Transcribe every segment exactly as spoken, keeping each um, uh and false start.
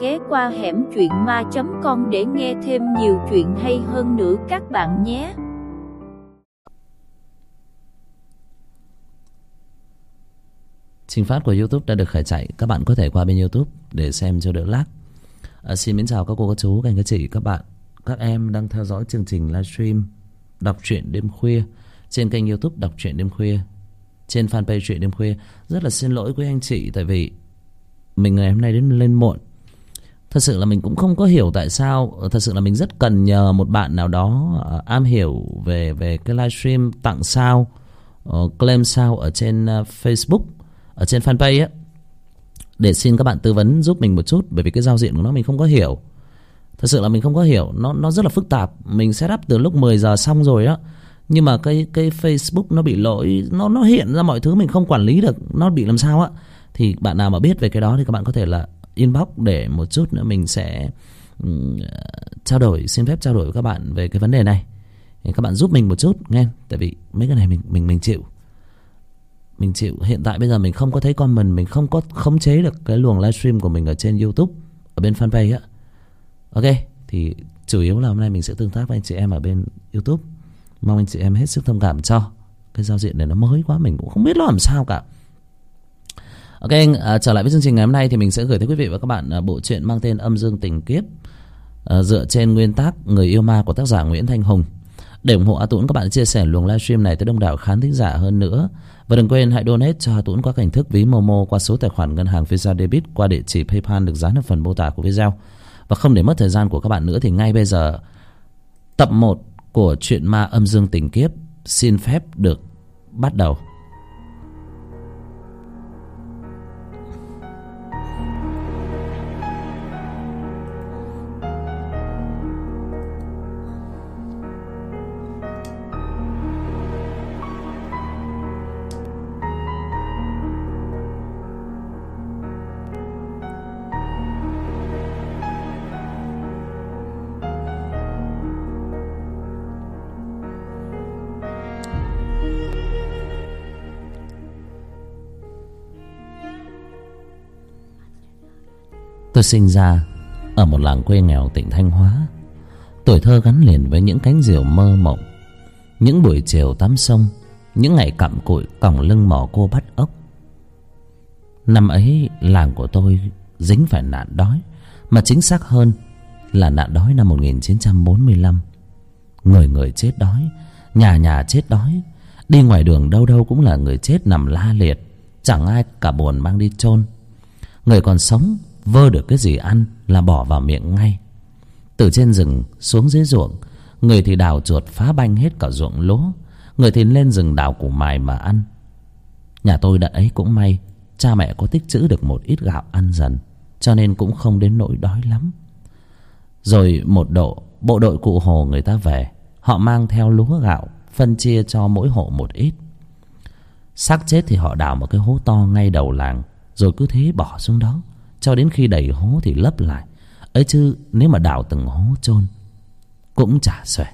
ghé qua hẻm truyện ma chấm com để nghe thêm nhiều chuyện hay hơn nữa các bạn nhé. Trình phát của YouTube đã được khởi chạy. Các bạn có thể qua bên YouTube để xem cho đỡ lag. À, xin mến chào các cô, các chú, các anh, các chị, các bạn. Các em đang theo dõi chương trình livestream đọc truyện đêm khuya trên kênh YouTube đọc truyện đêm khuya, trên fanpage truyện đêm khuya. Rất là xin lỗi quý anh chị, tại vì mình ngày hôm nay đến lên muộn. Thật sự là mình cũng không có hiểu tại sao. Thật sự là mình rất cần nhờ một bạn nào đó uh, am hiểu về về cái livestream tặng sao, uh, claim sao ở trên uh, Facebook, ở trên fanpage á, để xin các bạn tư vấn giúp mình một chút, bởi vì cái giao diện của nó mình không có hiểu. Thật sự là mình không có hiểu, nó nó rất là phức tạp. Mình set up từ lúc mười giờ xong rồi đó, nhưng mà cái cái Facebook nó bị lỗi, nó nó hiện ra mọi thứ mình không quản lý được, nó bị làm sao á. Thì bạn nào mà biết về cái đó thì các bạn có thể là inbox để một chút nữa mình sẽ um, trao đổi, xin phép trao đổi với các bạn về cái vấn đề này. Thì các bạn giúp mình một chút nghe, tại vì mấy cái này mình mình mình chịu. Mình chịu. Hiện tại bây giờ mình không có thấy comment, mình không có khống chế được cái luồng livestream của mình ở trên YouTube, ở bên fanpage á. Ok, thì chủ yếu là hôm nay mình sẽ tương tác với anh chị em ở bên YouTube. Mong anh chị em hết sức thông cảm cho. Cái giao diện này nó mới quá, mình cũng không biết nó làm sao cả. Ok, à, trở lại với chương trình ngày hôm nay thì mình sẽ gửi tới quý vị và các bạn à, bộ truyện mang tên Âm Dương Tình Kiếp, à, dựa trên nguyên tác Người Yêu Ma của tác giả Nguyễn Thanh Hùng. Để ủng hộ A Tuấn, các bạn chia sẻ luồng livestream này tới đông đảo khán thính giả hơn nữa. Và đừng quên hãy donate cho A Tuấn qua hình thức ví Momo qua số tài khoản ngân hàng Visa Debit qua địa chỉ PayPal được dán ở phần mô tả của video. Và không để mất thời gian của các bạn nữa thì ngay bây giờ tập một của truyện ma Âm Dương Tình Kiếp xin phép được bắt đầu. Tôi sinh ra ở một làng quê nghèo tỉnh Thanh Hóa. Tuổi thơ gắn liền với những cánh diều mơ mộng, những buổi chiều tắm sông, những ngày cặm cụi còng lưng mò cô bắt ốc. Năm ấy làng của tôi dính phải nạn đói, mà chính xác hơn là nạn đói năm một nghìn chín trăm bốn mươi lăm. Người người chết đói, nhà nhà chết đói. Đi ngoài đường đâu đâu cũng là người chết nằm la liệt, chẳng ai cả buồn mang đi chôn. Người còn sống vơ được cái gì ăn là bỏ vào miệng ngay. Từ trên rừng xuống dưới ruộng, người thì đào chuột phá banh hết cả ruộng lúa, người thì lên rừng đào củ mài mà ăn. Nhà tôi đợt ấy cũng may, cha mẹ có tích trữ được một ít gạo ăn dần, cho nên cũng không đến nỗi đói lắm. Rồi một độ bộ đội cụ Hồ người ta về, họ mang theo lúa gạo, phân chia cho mỗi hộ một ít. Xác chết thì họ đào một cái hố to ngay đầu làng, rồi cứ thế bỏ xuống đó cho đến khi đầy hố thì lấp lại. Ấy chứ nếu mà đào từng hố chôn cũng chả xuể.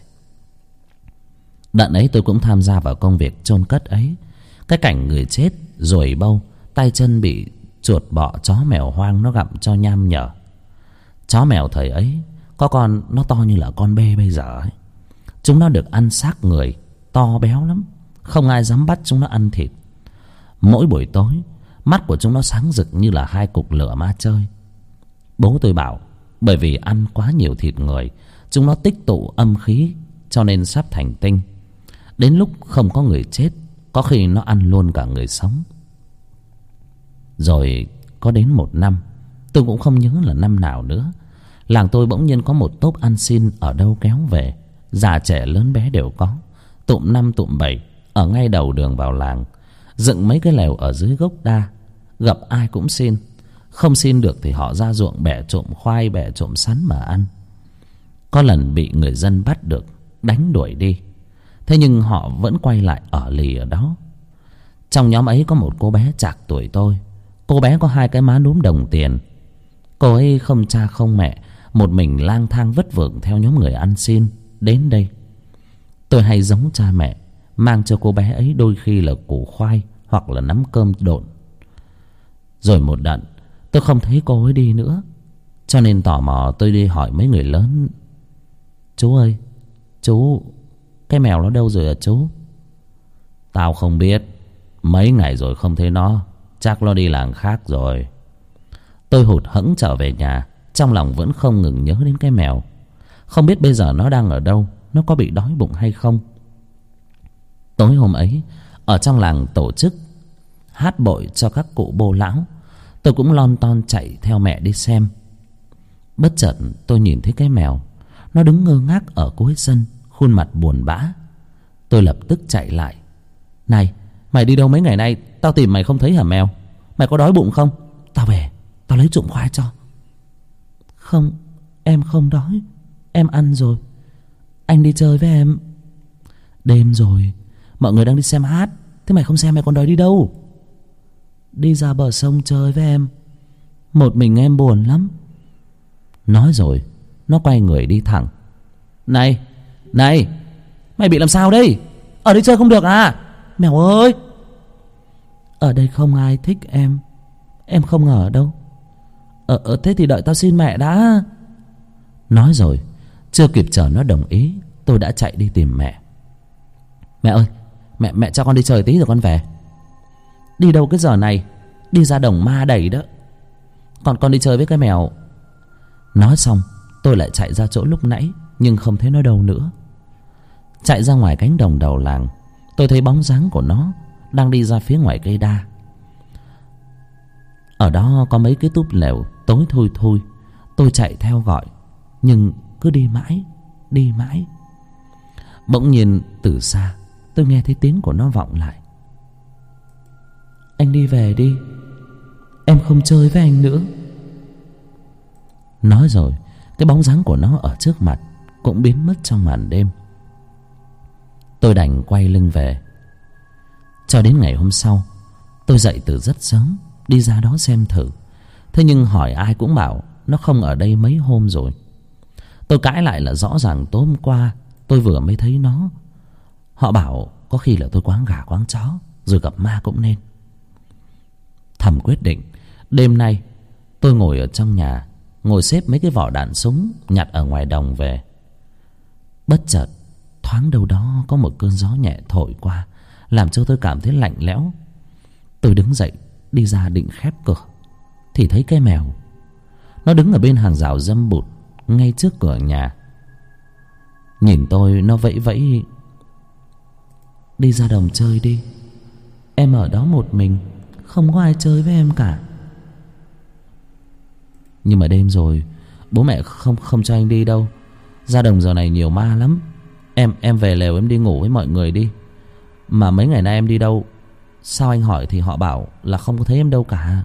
Đợt ấy tôi cũng tham gia vào công việc chôn cất ấy. Cái cảnh người chết ruồi bâu, tay chân bị chuột bọ chó mèo hoang nó gặm cho nham nhở. Chó mèo thời ấy có con nó to như là con bê bây giờ ấy. Chúng nó được ăn xác người, to béo lắm, không ai dám bắt chúng nó ăn thịt. Mỗi buổi tối mắt của chúng nó sáng rực như là hai cục lửa ma chơi. Bố tôi bảo bởi vì ăn quá nhiều thịt người, chúng nó tích tụ âm khí, cho nên sắp thành tinh. Đến lúc không có người chết, có khi nó ăn luôn cả người sống. Rồi có đến một năm, tôi cũng không nhớ là năm nào nữa, làng tôi bỗng nhiên có một tốp ăn xin ở đâu kéo về. Già trẻ lớn bé đều có, tụm năm tụm bảy ở ngay đầu đường vào làng, dựng mấy cái lều ở dưới gốc đa. Gặp ai cũng xin, không xin được thì họ ra ruộng bẻ trộm khoai, bẻ trộm sắn mà ăn. Có lần bị người dân bắt được, đánh đuổi đi, thế nhưng họ vẫn quay lại ở lì ở đó. Trong nhóm ấy có một cô bé chạc tuổi tôi. Cô bé có hai cái má núm đồng tiền. Cô ấy không cha không mẹ, một mình lang thang vất vưởng theo nhóm người ăn xin đến đây. Tôi hay giống cha mẹ, mang cho cô bé ấy đôi khi là củ khoai hoặc là nắm cơm độn. Rồi một đợt tôi không thấy cô ấy đi nữa. cho nên tò mò tôi đi hỏi mấy người lớn: Chú ơi, chú, cái mèo nó đâu rồi à chú? Tao không biết, mấy ngày rồi không thấy nó, chắc nó đi làng khác rồi. Tôi hụt hẫng trở về nhà, trong lòng vẫn không ngừng nhớ đến cái mèo. Không biết bây giờ nó đang ở đâu, nó có bị đói bụng hay không. Tối hôm ấy, ở trong làng tổ chức hát bội cho các cụ bô lão, tôi cũng lon ton chạy theo mẹ đi xem. Bất chợt tôi nhìn thấy cái mèo, nó đứng ngơ ngác ở cuối sân, khuôn mặt buồn bã. Tôi lập tức chạy lại: Này, mày đi đâu mấy ngày nay? Tao tìm mày không thấy hả mèo? Mày có đói bụng không? Tao về, tao lấy trộm khoai cho. Không, em không đói, em ăn rồi. Anh đi chơi với em. Đêm rồi, mọi người đang đi xem hát, thế mày không xem mày còn đòi đi đâu? Đi ra bờ sông chơi với em, một mình em buồn lắm. Nói rồi nó quay người đi thẳng. Này, này, mày bị làm sao đây? Ở đây chơi không được à? Mèo ơi! Ở đây không ai thích em, em không ở đâu. Ờ, ờ thế thì đợi tao xin mẹ đã. Nói rồi chưa kịp chờ nó đồng ý, tôi đã chạy đi tìm mẹ. Mẹ ơi, mẹ mẹ cho con đi chơi tí rồi con về. Đi đâu cái giờ này? Đi ra đồng ma đầy đó. Còn con đi chơi với cái mèo. Nói xong tôi lại chạy ra chỗ lúc nãy, nhưng không thấy nó đâu nữa. Chạy ra ngoài cánh đồng đầu làng, tôi thấy bóng dáng của nó đang đi ra phía ngoài cây đa. Ở đó có mấy cái túp lều tối thui thui. Tôi chạy theo gọi, nhưng cứ đi mãi, đi mãi. Bỗng nhiên từ xa tôi nghe thấy tiếng của nó vọng lại: Anh đi về đi, em không chơi với anh nữa. Nói rồi cái bóng dáng của nó ở trước mặt cũng biến mất trong màn đêm. Tôi đành quay lưng về. Cho đến ngày hôm sau, tôi dậy từ rất sớm đi ra đó xem thử. Thế nhưng hỏi ai cũng bảo nó không ở đây mấy hôm rồi. Tôi cãi lại là rõ ràng tối hôm qua tôi vừa mới thấy nó. Họ bảo có khi là tôi quáng gà quáng chó, rồi gặp ma cũng nên. Thầm quyết định đêm nay tôi ngồi ở trong nhà, ngồi xếp mấy cái vỏ đạn súng nhặt ở ngoài đồng về. Bất chợt thoáng đâu đó có một cơn gió nhẹ thổi qua, làm cho tôi cảm thấy lạnh lẽo. Tôi đứng dậy đi ra định khép cửa, thì thấy cái mèo. Nó đứng ở bên hàng rào dâm bụt ngay trước cửa nhà. Nhìn tôi nó vẫy vẫy: Đi ra đồng chơi đi, em ở đó một mình, không có ai chơi với em cả. Nhưng mà đêm rồi, bố mẹ không không cho anh đi đâu. Ra đồng giờ này nhiều ma lắm. Em em về lều em đi ngủ với mọi người đi. Mà mấy ngày nay em đi đâu? Sao anh hỏi thì họ bảo là không có thấy em đâu cả.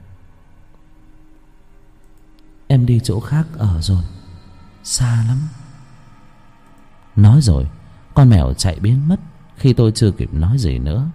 Em đi chỗ khác ở rồi, xa lắm. Nói rồi con mèo chạy biến mất khi tôi chưa kịp nói gì nữa.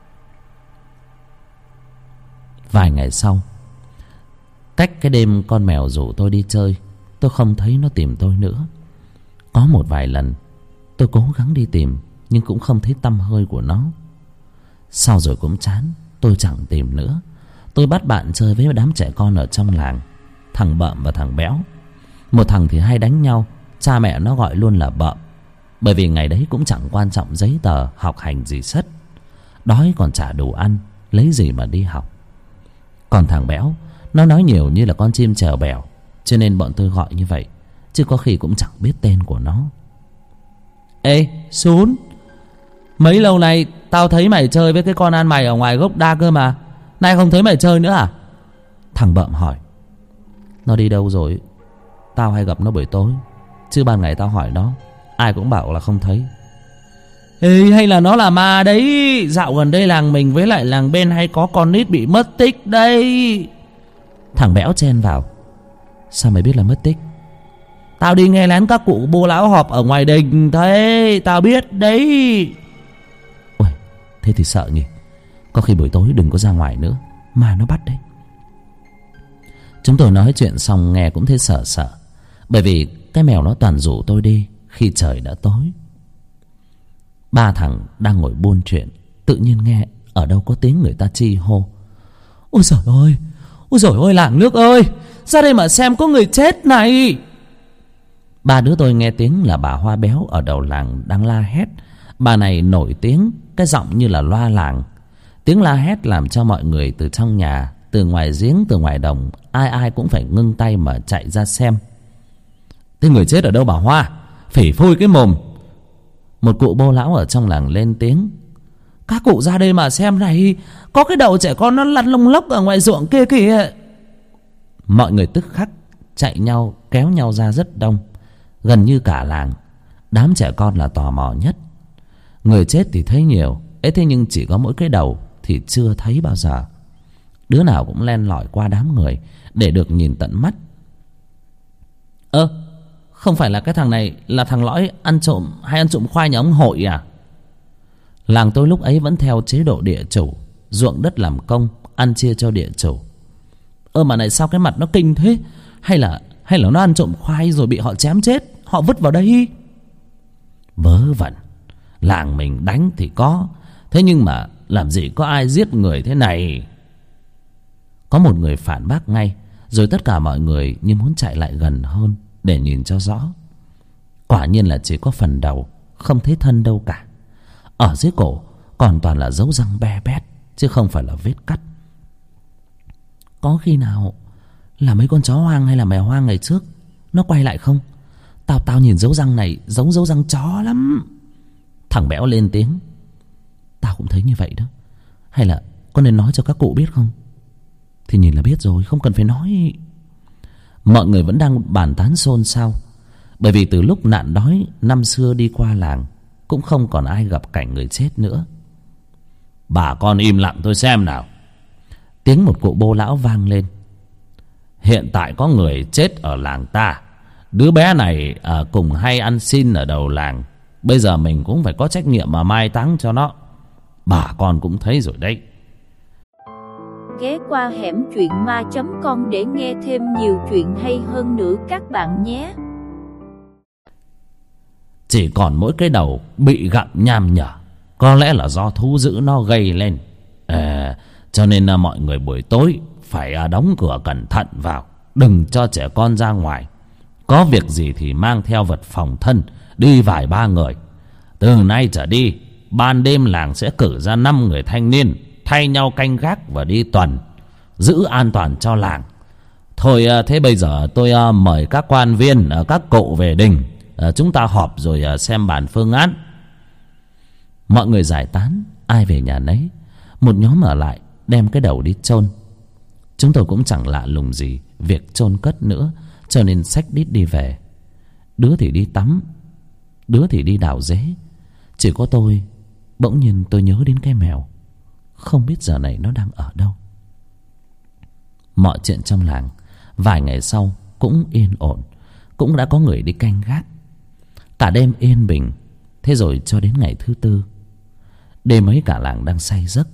Vài ngày sau, cách cái đêm con mèo rủ tôi đi chơi, tôi không thấy nó tìm tôi nữa. Có một vài lần tôi cố gắng đi tìm, nhưng cũng không thấy tăm hơi của nó. Sau rồi cũng chán, tôi chẳng tìm nữa. Tôi bắt bạn chơi với đám trẻ con ở trong làng, thằng Bợm và thằng Béo. Một thằng thì hay đánh nhau, cha mẹ nó gọi luôn là Bợm, bởi vì ngày đấy cũng chẳng quan trọng giấy tờ học hành gì sất. Đói còn chả đủ ăn, lấy gì mà đi học. Còn thằng Béo, nó nói nhiều như là con chim chèo bèo, cho nên bọn tôi gọi như vậy, chứ có khi cũng chẳng biết tên của nó. Ê Sún, mấy lâu nay tao thấy mày chơi với cái con ăn mày ở ngoài gốc đa cơ mà, nay không thấy mày chơi nữa à? Thằng Bợm hỏi. Nó đi đâu rồi? Tao hay gặp nó buổi tối, chứ ban ngày tao hỏi nó, ai cũng bảo là không thấy. Ê, hay là nó là ma đấy. Dạo gần đây làng mình với lại làng bên hay có con nít bị mất tích đây. Thằng Béo chen vào. Sao mày biết là mất tích? Tao đi nghe lén các cụ bô lão họp ở ngoài đình thế, tao biết đấy. Ôi, thế thì sợ nhỉ. Có khi buổi tối đừng có ra ngoài nữa, mà nó bắt đấy. Chúng tôi nói chuyện xong nghe cũng thấy sợ sợ, bởi vì cái mèo nó toàn rủ tôi đi khi trời đã tối. Ba thằng đang ngồi buôn chuyện, tự nhiên nghe ở đâu có tiếng người ta chi hô. Ôi giời ơi, ôi giời ơi làng nước ơi, ra đây mà xem, có người chết này. Ba đứa tôi nghe tiếng là bà Hoa béo ở đầu làng đang la hét. Bà này nổi tiếng, cái giọng như là loa làng. Tiếng la hét làm cho mọi người từ trong nhà, từ ngoài giếng, từ ngoài đồng, ai ai cũng phải ngưng tay mà chạy ra xem. Thế người chết ở đâu bà Hoa? Phỉ phui cái mồm. Một cụ bô lão ở trong làng lên tiếng. Các cụ ra đây mà xem này, có cái đầu trẻ con nó lăn lông lốc ở ngoài ruộng kia kìa. Mọi người tức khắc chạy nhau kéo nhau ra rất đông. Gần như cả làng, đám trẻ con là tò mò nhất. Người chết thì thấy nhiều, ấy thế nhưng chỉ có mỗi cái đầu thì chưa thấy bao giờ. Đứa nào cũng len lỏi qua đám người để được nhìn tận mắt. Ơ, không phải là cái thằng này là thằng lõi ăn trộm hay ăn trộm khoai nhà ông Hội à? Làng tôi lúc ấy vẫn theo chế độ địa chủ, ruộng đất làm công, ăn chia cho địa chủ. Ơ mà này sao cái mặt nó kinh thế? Hay là hay là nó ăn trộm khoai rồi bị họ chém chết, họ vứt vào đây? Vớ vẩn, làng mình đánh thì có, thế nhưng mà làm gì có ai giết người thế này. Có một người phản bác ngay, rồi tất cả mọi người như muốn chạy lại gần hơn để nhìn cho rõ. Quả nhiên là chỉ có phần đầu, không thấy thân đâu cả. Ở dưới cổ còn toàn là dấu răng be bét, chứ không phải là vết cắt. Có khi nào là mấy con chó hoang hay là mèo hoang ngày trước nó quay lại không? Tao tao nhìn dấu răng này giống dấu răng chó lắm. Thằng béo lên tiếng. Tao cũng thấy như vậy đó. Hay là có nên nói cho các cụ biết không? Thì nhìn là biết rồi, không cần phải nói. Mọi người vẫn đang bàn tán xôn xao, bởi vì từ lúc nạn đói năm xưa đi qua làng, cũng không còn ai gặp cảnh người chết nữa. Bà con im lặng tôi xem nào. Tiếng một cụ bô lão vang lên. Hiện tại có người chết ở làng ta. Đứa bé này à, cùng hay ăn xin ở đầu làng. Bây giờ mình cũng phải có trách nhiệm mà mai táng cho nó. Bà con cũng thấy rồi đấy. Ghé qua hẻm truyện ma chấm com để nghe thêm nhiều chuyện hay hơn nữa các bạn nhé. Chỉ còn mỗi cái đầu bị gặm nham nhở, có lẽ là do thú dữ nó gây lên. À, cho nên là mọi người buổi tối phải đóng cửa cẩn thận vào, đừng cho trẻ con ra ngoài. Có việc gì thì mang theo vật phòng thân, đi vài ba người. Từ nay trở đi, ban đêm làng sẽ cử ra năm người thanh niên thay nhau canh gác và đi tuần, giữ an toàn cho làng. Thôi thế bây giờ tôi mời các quan viên, các cụ về đình, chúng ta họp rồi xem bàn phương án. Mọi người giải tán, ai về nhà nấy. Một nhóm ở lại đem cái đầu đi chôn. Chúng tôi cũng chẳng lạ lùng gì việc chôn cất nữa, cho nên xách đít đi về. Đứa thì đi tắm, đứa thì đi đào dế. Chỉ có tôi, bỗng nhiên tôi nhớ đến cái mèo. Không biết giờ này nó đang ở đâu. Mọi chuyện trong làng vài ngày sau cũng yên ổn, cũng đã có người đi canh gác. Cả đêm yên bình. Thế rồi cho đến ngày thứ tư, đêm ấy cả làng đang say giấc,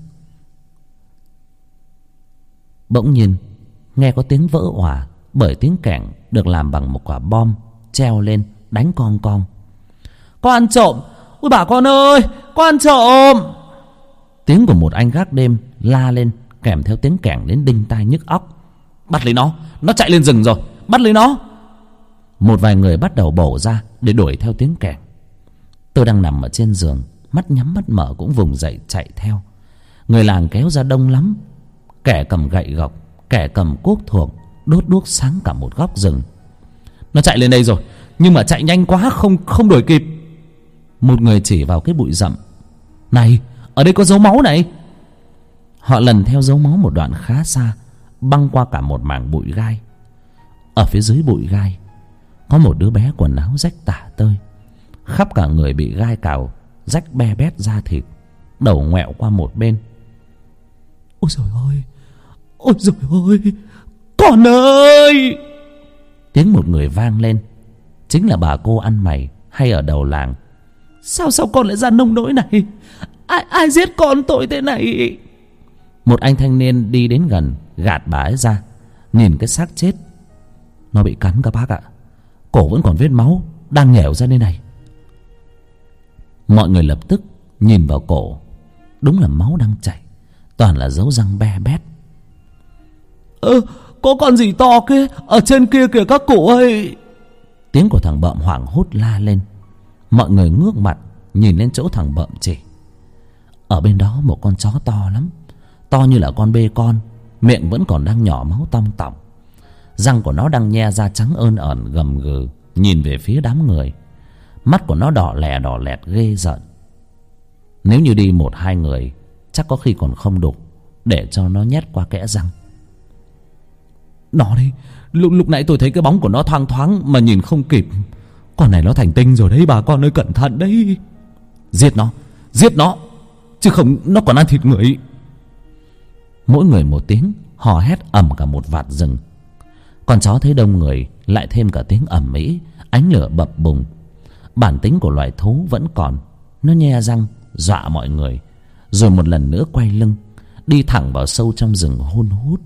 bỗng nhiên nghe có tiếng vỡ òa, bởi tiếng kẻng được làm bằng một quả bom treo lên đánh con con. Có ăn trộm! Ôi bà con ơi, có ăn trộm! Tiếng của một anh gác đêm la lên, kèm theo tiếng kẻng đến đinh tai nhức óc. Bắt lấy nó, nó chạy lên rừng rồi, bắt lấy nó! Một vài người bắt đầu bổ ra để đuổi theo tiếng kẻng. Tôi đang nằm ở trên giường, mắt nhắm mắt mở cũng vùng dậy chạy theo. Người làng kéo ra đông lắm, kẻ cầm gậy gộc, kẻ cầm cuốc thuộc, đốt đuốc sáng cả một góc rừng. Nó chạy lên đây rồi, nhưng mà chạy nhanh quá, không không đuổi kịp. Một người chỉ vào cái bụi rậm. Này, ở đây có dấu máu này. Họ lần theo dấu máu một đoạn khá xa, băng qua cả một mảng bụi gai. Ở phía dưới bụi gai có một đứa bé quần áo rách tả tơi, khắp cả người bị gai cào, rách be bét da thịt, đầu ngoẹo qua một bên. Ôi trời ơi, ôi trời ơi, con ơi! Tiếng một người vang lên. Chính là bà cô ăn mày hay ở đầu làng. Sao sao con lại ra nông nỗi này? Ai ai giết con tội thế này? Một anh thanh niên đi đến gần, gạt bà ấy ra. Nhìn cái xác chết, nó bị cắn các bác ạ. Cổ vẫn còn vết máu đang nhẻo ra đây này. Mọi người lập tức nhìn vào cổ. Đúng là máu đang chảy, toàn là dấu răng be bét. Ơ, có con gì to kia, ở trên kia kìa các cụ ơi. Tiếng của thằng Bợm hoảng hốt la lên. Mọi người ngước mặt nhìn lên chỗ thằng Bợm chỉ. Ở bên đó một con chó to lắm, to như là con bê con, miệng vẫn còn đang nhỏ máu tong tỏng. Răng của nó đang nhe ra trắng ơn ẩn gầm gừ nhìn về phía đám người. Mắt của nó đỏ lè đỏ lẹt ghê rợn. Nếu như đi một hai người chắc có khi còn không đủ để cho nó nhét qua kẽ răng. Nó đi, lúc, lúc nãy tôi thấy cái bóng của nó thoang thoáng mà nhìn không kịp. Con này nó thành tinh rồi đấy bà con ơi, cẩn thận đấy. Giết nó, giết nó, chứ không nó còn ăn thịt người. Mỗi người một tiếng, hò hét ầm cả một vạt rừng. Con chó thấy đông người lại thêm cả tiếng ầm ĩ, ánh lửa bập bùng. Bản tính của loài thú vẫn còn, nó nhe răng dọa mọi người, rồi một lần nữa quay lưng đi thẳng vào sâu trong rừng hun hút.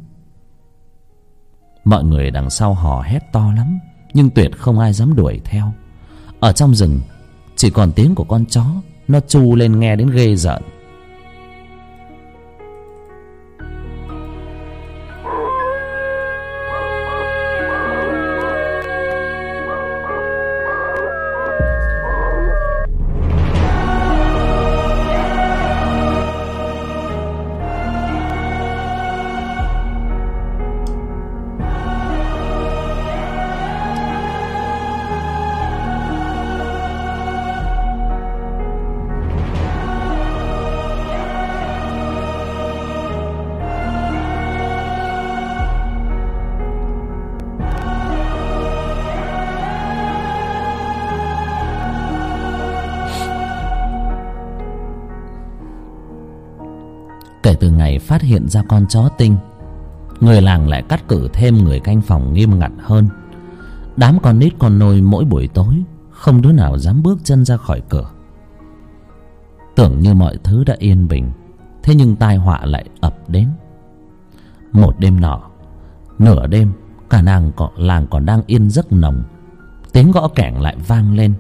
Mọi người đằng sau hò hét to lắm, nhưng tuyệt không ai dám đuổi theo. Ở trong rừng chỉ còn tiếng của con chó, nó tru lên nghe đến ghê rợn. Kể từ ngày phát hiện ra con chó tinh, người làng lại cắt cử thêm người canh phòng nghiêm ngặt hơn. Đám con nít con nôi mỗi buổi tối không đứa nào dám bước chân ra khỏi cửa. Tưởng như mọi thứ đã yên bình, thế nhưng tai họa lại ập đến. Một đêm nọ, nửa đêm, cả nàng còn, làng còn đang yên giấc nồng, tiếng gõ kẻng lại vang lên.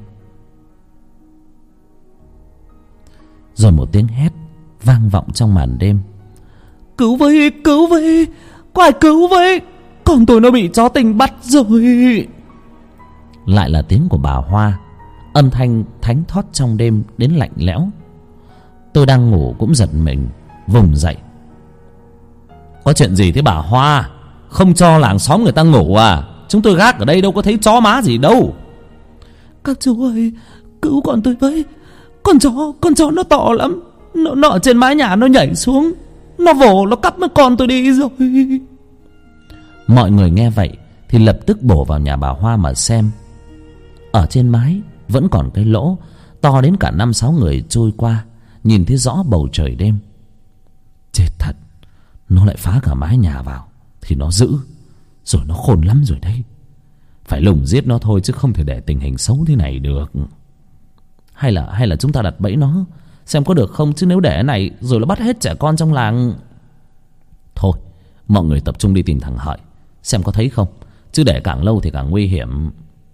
Rồi một tiếng hét vang vọng trong màn đêm. Cứu với, cứu với, có ai cứu với, con tôi nó bị chó tinh bắt rồi. Lại là tiếng của bà Hoa, âm thanh thánh thót trong đêm đến lạnh lẽo. Tôi đang ngủ cũng giật mình vùng dậy. Có chuyện gì thế bà Hoa? Không cho làng xóm người ta ngủ à? Chúng tôi gác ở đây đâu có thấy chó má gì đâu. Các chú ơi, cứu con tôi với. Con chó, con chó nó to lắm. Nó, nó ở trên mái nhà nó nhảy xuống, nó vồ nó cắp mất con tôi đi rồi. Mọi người nghe vậy thì lập tức bổ vào nhà bà Hoa mà xem. Ở trên mái vẫn còn cái lỗ to đến cả năm sáu người trôi qua nhìn thấy rõ bầu trời đêm. Chết thật, nó lại phá cả mái nhà vào thì nó dữ rồi, nó khôn lắm rồi đấy. Phải lùng giết nó thôi chứ không thể để tình hình xấu thế này được. Hay là hay là chúng ta đặt bẫy nó xem có được không, chứ nếu để này rồi nó bắt hết trẻ con trong làng. Thôi mọi người tập trung đi tìm thằng Hợi xem có thấy không, chứ để càng lâu thì càng nguy hiểm.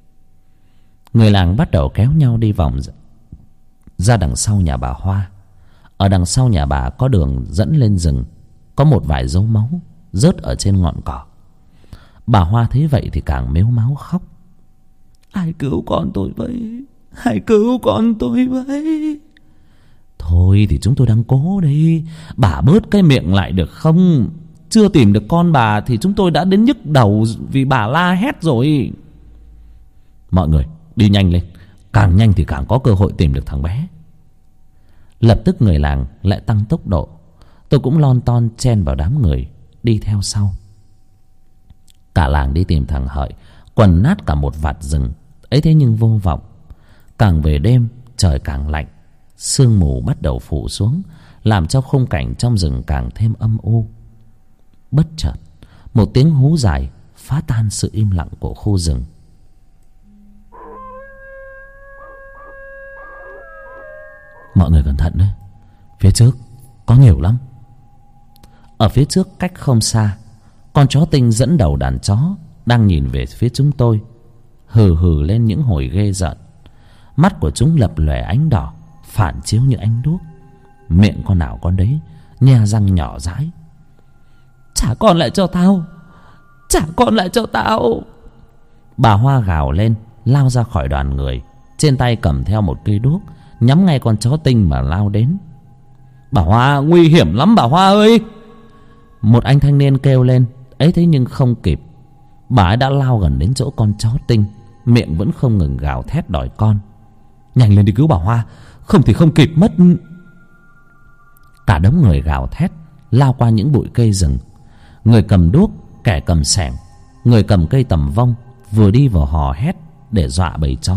Người làng bắt đầu kéo nhau đi vòng ra đằng sau nhà bà Hoa. Ở đằng sau nhà bà có đường dẫn lên rừng, có một vài dấu máu rớt ở trên ngọn cỏ. Bà Hoa thấy vậy thì càng mếu máo khóc. Ai cứu con tôi với, ai cứu con tôi với. Thôi thì chúng tôi đang cố đây, bà bớt cái miệng lại được không? Chưa tìm được con bà thì chúng tôi đã đến nhức đầu vì bà la hét rồi. Mọi người đi nhanh lên, càng nhanh thì càng có cơ hội tìm được thằng bé. Lập tức người làng lại tăng tốc độ. Tôi cũng lon ton chen vào đám người đi theo sau. Cả làng đi tìm thằng Hợi, quần nát cả một vạt rừng ấy, thế nhưng vô vọng. Càng về đêm trời càng lạnh, sương mù bắt đầu phủ xuống, làm cho khung cảnh trong rừng càng thêm âm u. Bất chợt một tiếng hú dài phá tan sự im lặng của khu rừng. Mọi người cẩn thận đấy, phía trước có nhiều lắm. Ở phía trước cách không xa, con chó tinh dẫn đầu đàn chó đang nhìn về phía chúng tôi, hừ hừ lên những hồi ghê rợn. Mắt của chúng lập lòe ánh đỏ phản chiếu như ánh đuốc, miệng con nào con đấy nhe răng nhỏ dãi. Trả con lại cho tao, trả con lại cho tao. Bà Hoa gào lên, lao ra khỏi đoàn người, trên tay cầm theo một cây đuốc, nhắm ngay con chó Tinh mà lao đến. Bà Hoa, nguy hiểm lắm bà Hoa ơi! Một anh thanh niên kêu lên. Ấy thế nhưng không kịp, bà ấy đã lao gần đến chỗ con chó Tinh, miệng vẫn không ngừng gào thét đòi con. Nhanh lên đi cứu bà Hoa, không thì không kịp mất. Cả đống người gào thét lao qua những bụi cây rừng. Người cầm đuốc, kẻ cầm xẻng, người cầm cây tầm vong vừa đi vừa hò hét để dọa bầy chó.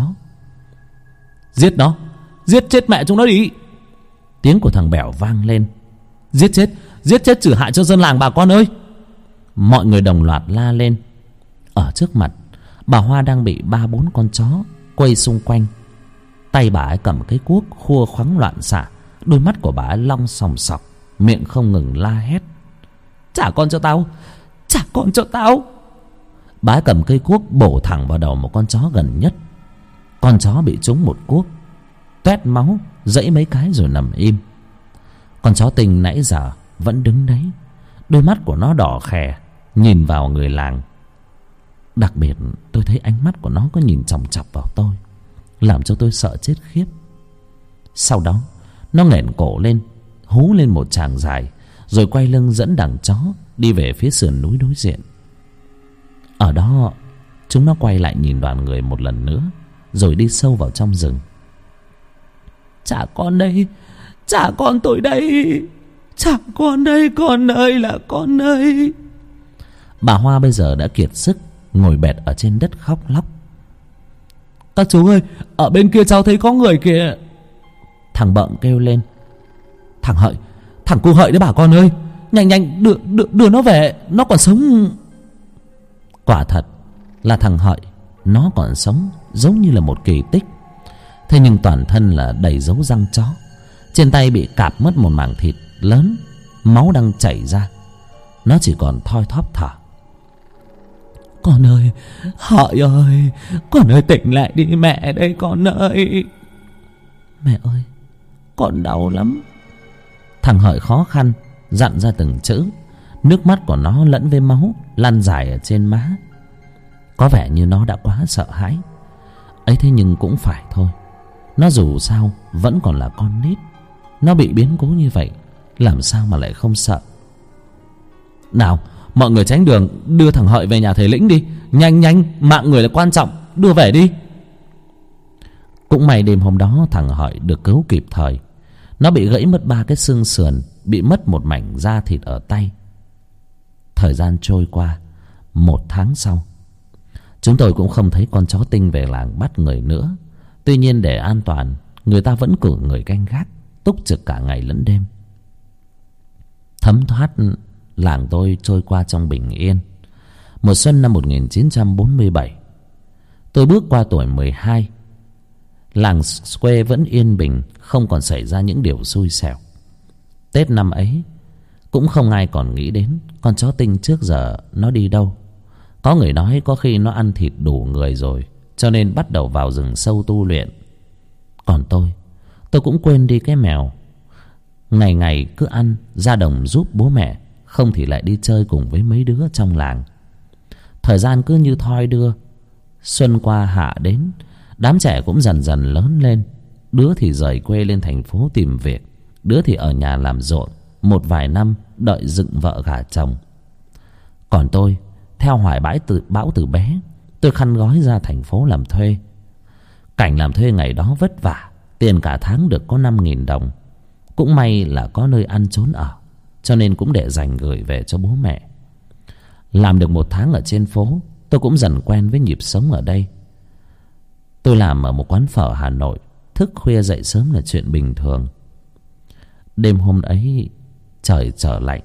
Giết nó, giết chết mẹ chúng nó đi! Tiếng của thằng Bẻo vang lên. Giết chết, giết chết trừ hại cho dân làng bà con ơi! Mọi người đồng loạt la lên. Ở trước mặt, bà Hoa đang bị ba bốn con chó quay xung quanh. Tay bà ấy cầm cái cuốc khua khoắng loạn xạ, đôi mắt của bà ấy long sòng sọc, miệng không ngừng la hét. Trả con cho tao, trả con cho tao! Bà ấy cầm cây cuốc bổ thẳng vào đầu một con chó gần nhất. Con chó bị trúng một cuốc, toét máu, dẫy mấy cái rồi nằm im. Con chó Tinh nãy giờ vẫn đứng đấy, đôi mắt của nó đỏ khè, nhìn vào người làng. Đặc biệt tôi thấy ánh mắt của nó có nhìn chòng chọc vào tôi, làm cho tôi sợ chết khiếp. Sau đó nó nghển cổ lên, hú lên một tràng dài, rồi quay lưng dẫn đằng chó đi về phía sườn núi đối diện. Ở đó chúng nó quay lại nhìn đoàn người một lần nữa, rồi đi sâu vào trong rừng. Trả con đây, trả con tôi đây, trả con đây, con ơi là con ơi! Bà Hoa bây giờ đã kiệt sức, ngồi bệt ở trên đất khóc lóc. Các chú ơi, ở bên kia cháu thấy có người kìa! Thằng Bợm kêu lên. Thằng Hợi, thằng cu Hợi đấy bà con ơi! Nhanh nhanh đưa, đưa, đưa nó về, nó còn sống! Quả thật là thằng Hợi, nó còn sống, giống như là một kỳ tích. Thế nhưng toàn thân là đầy dấu răng chó, trên tay bị cạp mất một mảng thịt lớn, máu đang chảy ra. Nó chỉ còn thoi thóp thở. Con ơi, Hợi ơi, con ơi tỉnh lại đi mẹ đây con ơi! Mẹ ơi, con đau lắm. Thằng Hợi khó khăn dặn ra từng chữ, nước mắt của nó lẫn với máu lăn dài ở trên má. Có vẻ như nó đã quá sợ hãi. Ấy thế nhưng cũng phải thôi, nó dù sao vẫn còn là con nít. Nó bị biến cố như vậy, làm sao mà lại không sợ. Nào, mọi người tránh đường, đưa thằng Hợi về nhà thầy Lĩnh đi. Nhanh nhanh, mạng người là quan trọng, đưa về đi. Cũng may đêm hôm đó thằng Hợi được cứu kịp thời. Nó bị gãy mất ba cái xương sườn, bị mất một mảnh da thịt ở tay. Thời gian trôi qua, một tháng sau, chúng tôi cũng không thấy con chó Tinh về làng bắt người nữa. Tuy nhiên để an toàn, người ta vẫn cử người canh gác, túc trực cả ngày lẫn đêm. Thấm thoát, làng tôi trôi qua trong bình yên. Mùa xuân năm một nghìn chín trăm bốn mươi bảy, tôi bước qua tuổi mười hai. Làng quê vẫn yên bình, không còn xảy ra những điều xui xẻo. Tết năm ấy cũng không ai còn nghĩ đến con chó Tinh trước giờ nó đi đâu. Có người nói có khi nó ăn thịt đủ người rồi, cho nên bắt đầu vào rừng sâu tu luyện. Còn tôi, tôi cũng quên đi cái mèo. Ngày ngày cứ ăn, ra đồng giúp bố mẹ, không thì lại đi chơi cùng với mấy đứa trong làng. Thời gian cứ như thoi đưa. Xuân qua hạ đến, đám trẻ cũng dần dần lớn lên. Đứa thì rời quê lên thành phố tìm việc, đứa thì ở nhà làm ruộng, một vài năm đợi dựng vợ gả chồng. Còn tôi, theo hoài bãi từ bão từ bé, tôi khăn gói ra thành phố làm thuê. Cảnh làm thuê ngày đó vất vả, tiền cả tháng được có năm nghìn đồng. Cũng may là có nơi ăn trốn ở, cho nên cũng để dành gửi về cho bố mẹ. Làm được một tháng ở trên phố, tôi cũng dần quen với nhịp sống ở đây. Tôi làm ở một quán phở Hà Nội, thức khuya dậy sớm là chuyện bình thường. Đêm hôm ấy trời trở lạnh.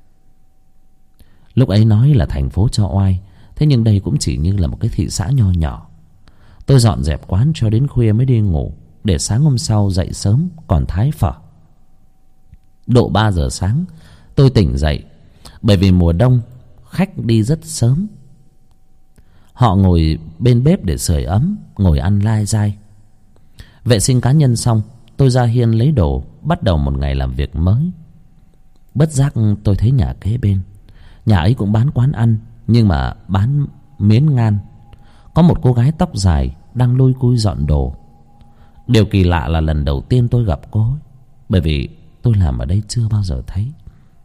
Lúc ấy nói là thành phố cho oai, thế nhưng đây cũng chỉ như là một cái thị xã nho nhỏ. Tôi dọn dẹp quán cho đến khuya mới đi ngủ, để sáng hôm sau dậy sớm còn thái phở. Độ ba giờ sáng tôi tỉnh dậy, bởi vì mùa đông khách đi rất sớm. Họ ngồi bên bếp để sưởi ấm, ngồi ăn lai dai. Vệ sinh cá nhân xong, tôi ra hiên lấy đồ, bắt đầu một ngày làm việc mới. Bất giác tôi thấy nhà kế bên, nhà ấy cũng bán quán ăn, nhưng mà bán miến ngan. Có một cô gái tóc dài đang lôi cui dọn đồ. Điều kỳ lạ là lần đầu tiên tôi gặp cô ấy, bởi vì tôi làm ở đây chưa bao giờ thấy.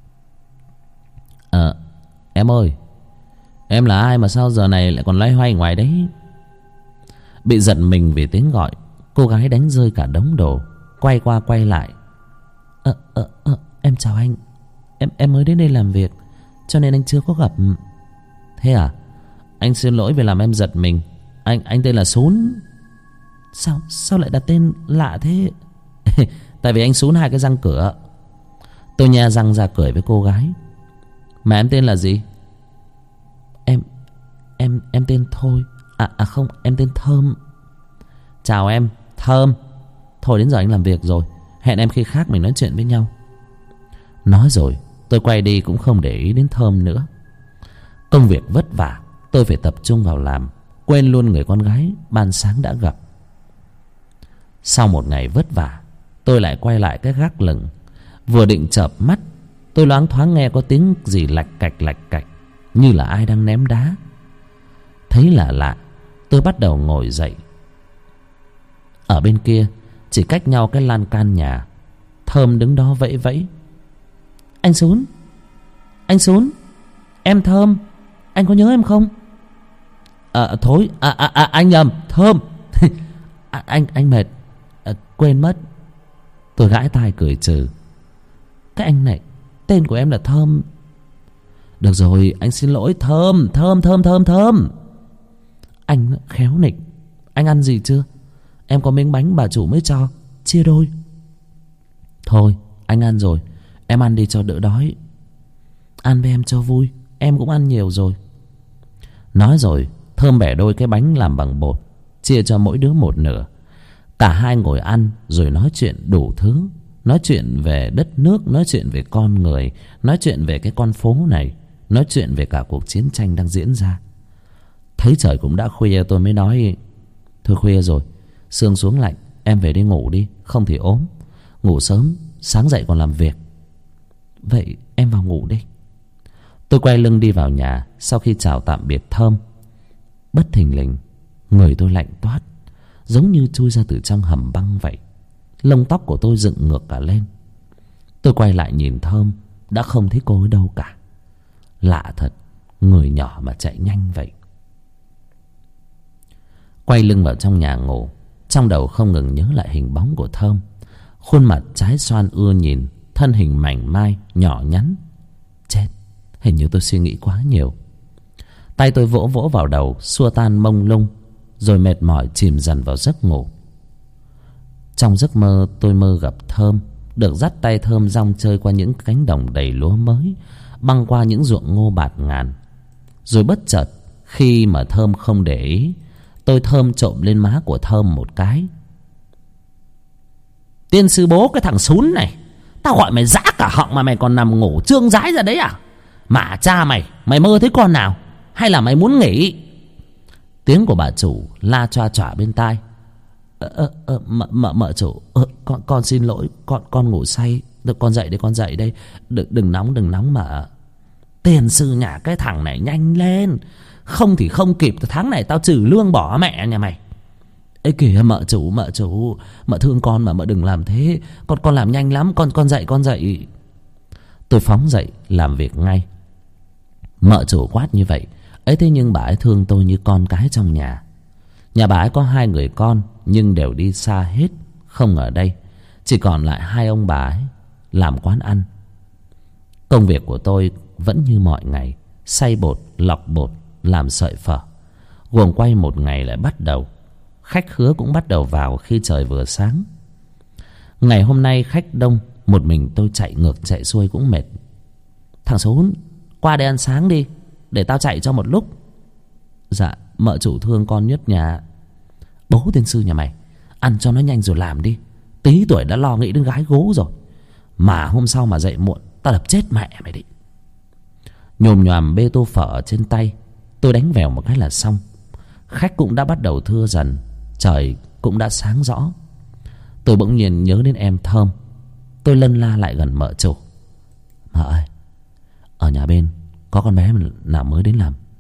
Ờ, em ơi, em là ai mà sao giờ này lại còn loay hoay ngoài đấy? Bị giật mình vì tiếng gọi, cô gái đánh rơi cả đống đồ, quay qua quay lại. Ờ, ờ, ờ, em chào anh. Em em mới đến đây làm việc, cho nên anh chưa có gặp. Thế à? Anh xin lỗi vì làm em giật mình. Anh anh tên là Sún. Sao sao lại đặt tên lạ thế? Tại vì anh Sún hai cái răng cửa. Tôi nhe răng ra cười với cô gái. Mà em tên là gì? Em Em em tên Thôi. À à không, em tên Thơm. Chào em, Thơm. Thôi đến giờ anh làm việc rồi, hẹn em khi khác mình nói chuyện với nhau. Nói rồi tôi quay đi cũng không để ý đến Thơm nữa. Công việc vất vả, tôi phải tập trung vào làm, quên luôn người con gái ban sáng đã gặp. Sau một ngày vất vả, tôi lại quay lại cái gác lửng. Vừa định chợp mắt, tôi loáng thoáng nghe có tiếng gì lạch cạch lạch cạch, như là ai đang ném đá. Thấy lạ lạ, tôi bắt đầu ngồi dậy. Ở bên kia, chỉ cách nhau cái lan can nhà, Thơm đứng đó vẫy vẫy. Anh Sún, anh Sún, em Thơm, anh có nhớ em không? À, thôi, à, à, à, anh nhầm, Thơm. à, anh anh mệt, à, quên mất. Tôi gãi tai cười trừ. Cái anh này, tên của em là Thơm. Được rồi, anh xin lỗi. Thơm, Thơm, Thơm, Thơm, Thơm. Anh khéo nịnh. Anh ăn gì chưa? Em có miếng bánh bà chủ mới cho, chia đôi. Thôi, anh ăn rồi. Em ăn đi cho đỡ đói. Ăn với em cho vui, em cũng ăn nhiều rồi. Nói rồi, Thơm bẻ đôi cái bánh làm bằng bột, chia cho mỗi đứa một nửa. Cả hai ngồi ăn rồi nói chuyện đủ thứ. Nói chuyện về đất nước, nói chuyện về con người, nói chuyện về cái con phố này, nói chuyện về cả cuộc chiến tranh đang diễn ra. Thấy trời cũng đã khuya, tôi mới nói: thôi khuya rồi, sương xuống lạnh, em về đi ngủ đi, không thì ốm. Ngủ sớm, sáng dậy còn làm việc. Vậy em vào ngủ đi. Tôi quay lưng đi vào nhà. Sau khi chào tạm biệt Thơm, bất thình lình người tôi lạnh toát, giống như chui ra từ trong hầm băng vậy. Lông tóc của tôi dựng ngược cả lên. Tôi quay lại nhìn Thơm, đã không thấy cô ấy đâu cả. Lạ thật, người nhỏ mà chạy nhanh vậy. Quay lưng vào trong nhà ngủ, trong đầu không ngừng nhớ lại hình bóng của Thơm. Khuôn mặt trái xoan ưa nhìn, thân hình mảnh mai, nhỏ nhắn. Chết, hình như tôi suy nghĩ quá nhiều. Tay tôi vỗ vỗ vào đầu, xua tan mông lung, rồi mệt mỏi chìm dần vào giấc ngủ. Trong giấc mơ, tôi mơ gặp Thơm, được dắt tay Thơm rong chơi qua những cánh đồng đầy lúa mới, băng qua những ruộng ngô bạt ngàn. Rồi bất chợt, khi mà Thơm không để ý, tôi thơm trộm lên má của Thơm một cái. Tiên sư bố cái thằng Sún này, tao gọi mày dã cả họng mà mày còn nằm ngủ trương rái ra đấy à? Mà cha mày, mày mơ thấy con nào? Hay là mày muốn nghỉ? Tiếng của bà chủ la choa choa bên tai. Ờ, ờ, ờ, mợ, mợ, mợ chủ, ờ, con, con xin lỗi, con, con ngủ say. Được, con dậy đây, con dậy đây. Đừng, đừng nóng, đừng nóng mà. Tiền sư nhà cái thằng này nhanh lên, không thì không kịp, tháng này tao trừ lương bỏ mẹ nhà mày. Ê kìa mợ chủ, mợ chủ, mợ thương con mà, mợ đừng làm thế. Con con làm nhanh lắm, con con dậy, con dậy. Tôi phóng dậy làm việc ngay. Mợ chủ quát như vậy ấy, thế nhưng bà ấy thương tôi như con cái trong nhà. Nhà bà ấy có hai người con, nhưng đều đi xa hết, không ở đây. Chỉ còn lại hai ông bà ấy làm quán ăn. Công việc của tôi vẫn như mọi ngày, xay bột, lọc bột, làm sợi phở. Guồng quay một ngày lại bắt đầu. Khách khứa cũng bắt đầu vào khi trời vừa sáng. Ngày hôm nay khách đông, một mình tôi chạy ngược chạy xuôi cũng mệt. Thằng Sún, qua đây ăn sáng đi, để tao chạy cho một lúc. Dạ, mợ chủ thương con nhất nhà. Bố tiên sư nhà mày, ăn cho nó nhanh rồi làm đi. Tí tuổi đã lo nghĩ đến gái gố rồi. Mà hôm sau mà dậy muộn, tao đập chết mẹ mày đi. Nhồm nhòm bê tô phở trên tay, tôi đánh vèo một cái là xong. Khách cũng đã bắt đầu thưa dần, trời cũng đã sáng rõ. Tôi bỗng nhiên nhớ đến em Thơm. Tôi lân la lại gần mợ chủ. Mợ ơi, ở nhà bên có con bé nào mới đến làm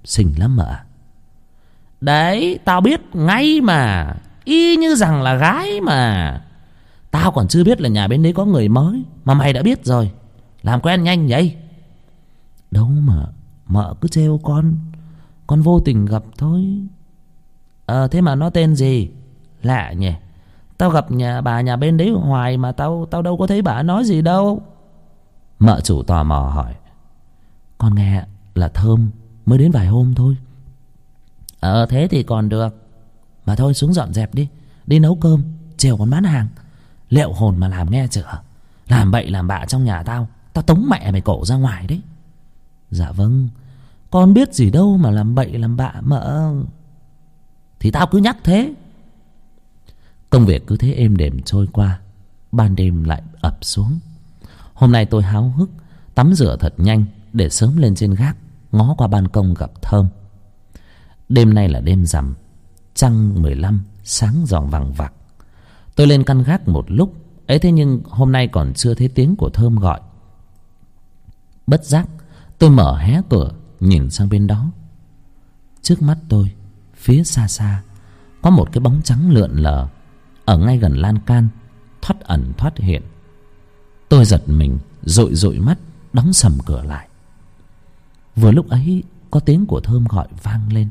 Xinh lắm mợ. Đấy, tao biết ngay mà. Y như rằng là gái mà. Tao còn chưa biết là nhà bên đấy có người mới mà mày đã biết rồi. Làm quen nhanh vậy. Đâu mà mợ cứ trêu con. Con vô tình gặp thôi. Ờ thế mà nó tên gì? Lạ nhỉ. Tao gặp nhà bà nhà bên đấy hoài mà tao tao đâu có thấy bà nói gì đâu. Mợ chủ tò mò hỏi. Con nghe là Thơm, mới đến vài hôm thôi. Ờ thế thì còn được. Mà thôi xuống dọn dẹp đi. Đi nấu cơm, chiều còn bán hàng. Liệu hồn mà làm nghe chưa. Làm bậy làm bạ trong nhà tao, tao tống mẹ mày cổ ra ngoài đấy. Dạ vâng. Con biết gì đâu mà làm bậy làm bạ mợ. Thì tao cứ nhắc thế. Công việc cứ thế êm đềm trôi qua. Ban đêm lại ập xuống. Hôm nay tôi háo hức tắm rửa thật nhanh để sớm lên trên gác ngó qua ban công gặp Thơm. Đêm nay là đêm rằm, trăng mười lăm sáng giòn vằng vặc. Tôi lên căn gác một lúc ấy, thế nhưng hôm nay còn chưa thấy tiếng của Thơm gọi. Bất giác tôi mở hé cửa nhìn sang bên đó. Trước mắt tôi, phía xa xa, có một cái bóng trắng lượn lờ ở ngay gần lan can, thoắt ẩn thoắt hiện. Tôi giật mình, dụi dụi mắt, đóng sầm cửa lại. Vừa lúc ấy có tiếng của Thơm gọi vang lên.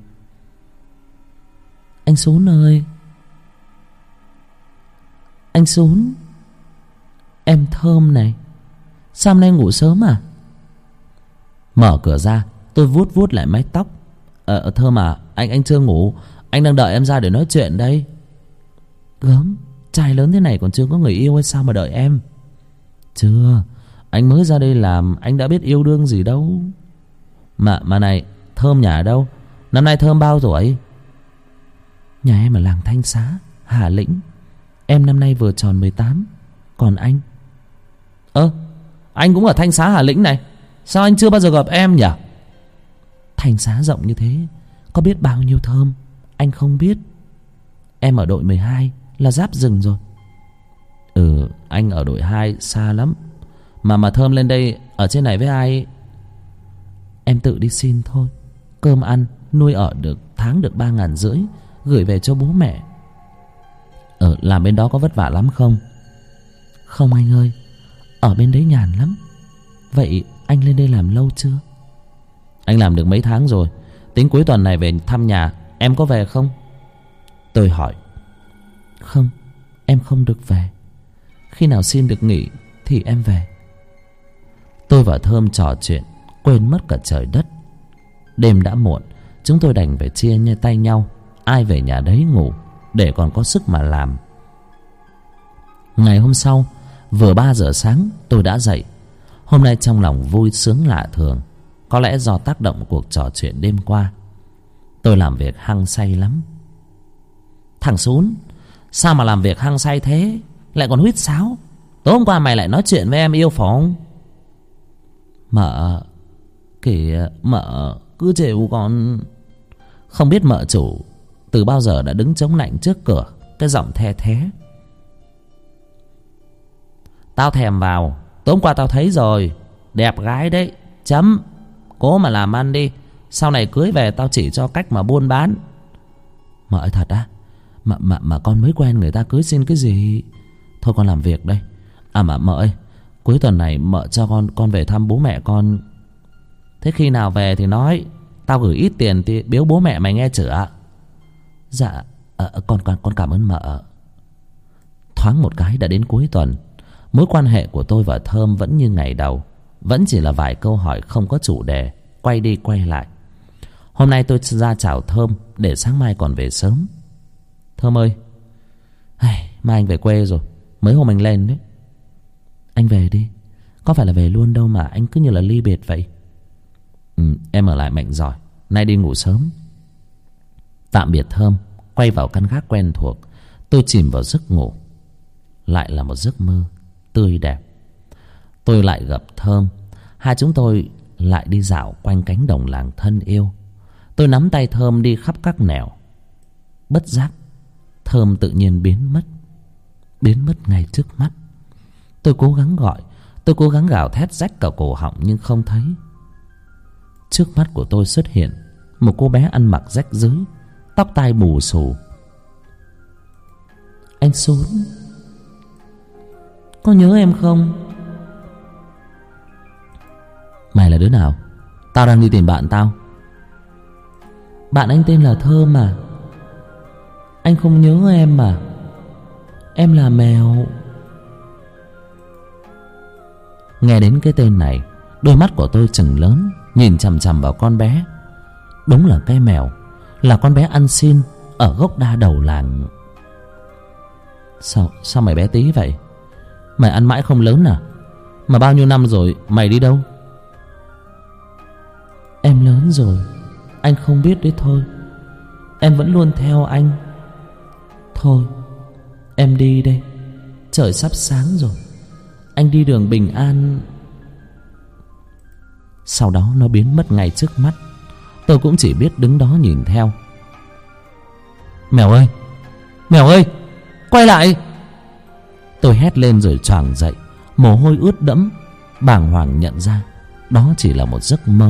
Anh Sún ơi. Anh Sún. Em Thơm này. Sao hôm nay ngủ sớm à? Mở cửa ra, tôi vuốt vuốt lại mái tóc. Ờ Thơm à, anh anh chưa ngủ. Anh đang đợi em ra để nói chuyện đây. Gớm, trai lớn thế này còn chưa có người yêu hay sao mà đợi em? Chưa, anh mới ra đây làm, anh đã biết yêu đương gì đâu. Mà mà này, Thơm nhà ở đâu? Năm nay Thơm bao tuổi? Nhà em ở làng Thanh Xá, Hà Lĩnh. Em năm nay vừa tròn mười tám. Còn anh? Ơ, anh cũng ở Thanh Xá Hà Lĩnh này. Sao anh chưa bao giờ gặp em nhỉ? Thanh Xá rộng như thế, có biết bao nhiêu Thơm, anh không biết. Em ở đội mười hai, là giáp rừng rồi. Ừ, anh ở đội hai, xa lắm. Mà mà Thơm lên đây ở trên này với ai? Em tự đi xin thôi. Cơm ăn, nuôi ở được tháng được ba ngàn rưỡi, gửi về cho bố mẹ. Ờ, làm bên đó có vất vả lắm không? Không anh ơi, ở bên đấy nhàn lắm. Vậy anh lên đây làm lâu chưa? Anh làm được mấy tháng rồi. Tính cuối tuần này về thăm nhà. Em có về không? Tôi hỏi. Không, em không được về. Khi nào xin được nghỉ thì em về. Tôi và Thơm trò chuyện quên mất cả trời đất. Đêm đã muộn, chúng tôi đành phải chia nhau tay nhau, ai về nhà đấy ngủ, để còn có sức mà làm. Ngày hôm sau, vừa ba giờ sáng tôi đã dậy. Hôm nay trong lòng vui sướng lạ thường. Có lẽ do tác động cuộc trò chuyện đêm qua. Tôi làm việc hăng say lắm. Thằng Sún, sao mà làm việc hăng say thế? Lại còn huýt sáo. Tối hôm qua mày lại nói chuyện với em yêu phải không? Mợ kìa, mợ cứ chịu con. Không biết mợ chủ từ bao giờ đã đứng chống nạnh trước cửa, cái giọng the thé. Tao thèm vào. Tối hôm qua tao thấy rồi. Đẹp gái đấy. Chấm. Cố mà làm ăn đi. Sau này cưới về tao chỉ cho cách mà buôn bán. Mợ ơi thật á? Mà, mà, mà con mới quen người ta cưới xin cái gì? Thôi con làm việc đây. À mà mợ ơi, cuối tuần này mợ cho con con về thăm bố mẹ con. Thế khi nào về thì nói. Tao gửi ít tiền thì biếu bố mẹ mày nghe chửa. Dạ à, con, con, con cảm ơn mợ. Thoáng một cái đã đến cuối tuần. Mối quan hệ của tôi và Thơm vẫn như ngày đầu. Vẫn chỉ là vài câu hỏi không có chủ đề, quay đi quay lại. Hôm nay tôi ra chào Thơm để sáng mai còn về sớm. Thơm ơi, mai anh về quê rồi. Mấy hôm anh lên đấy. Anh về đi. Có phải là về luôn đâu mà anh cứ như là ly biệt vậy. Ừ, em ở lại mạnh giỏi. Nay đi ngủ sớm. Tạm biệt Thơm. Quay vào căn gác quen thuộc. Tôi chìm vào giấc ngủ. Lại là một giấc mơ tươi đẹp. Tôi lại gặp Thơm. Hai chúng tôi lại đi dạo quanh cánh đồng làng thân yêu. Tôi nắm tay Thơm đi khắp các nẻo. Bất giác Thơm tự nhiên biến mất. Biến mất ngay trước mắt. Tôi cố gắng gọi. Tôi cố gắng gào thét rách cả cổ họng nhưng không thấy. Trước mắt của tôi xuất hiện một cô bé ăn mặc rách rưới, tóc tai bù xù. Anh Sún, có nhớ em không? Mày là đứa nào? Tao đang đi tìm bạn tao. Bạn anh tên là Thơm à? Anh không nhớ em mà. Em là mèo. Nghe đến cái tên này, đôi mắt của tôi trừng lớn, nhìn chằm chằm vào con bé. Đúng là cái mèo, là con bé ăn xin ở gốc đa đầu làng. Sao, sao mày bé tí vậy? Mày ăn mãi không lớn à? Mà bao nhiêu năm rồi mày đi đâu? Em lớn rồi, anh không biết đấy thôi. Em vẫn luôn theo anh. Thôi, em đi đây. Trời sắp sáng rồi. Anh đi đường bình an. Sau đó nó biến mất ngay trước mắt. Tôi cũng chỉ biết đứng đó nhìn theo. Mèo ơi, mèo ơi, quay lại! Tôi hét lên rồi choàng dậy, mồ hôi ướt đẫm, bàng hoàng nhận ra đó chỉ là một giấc mơ.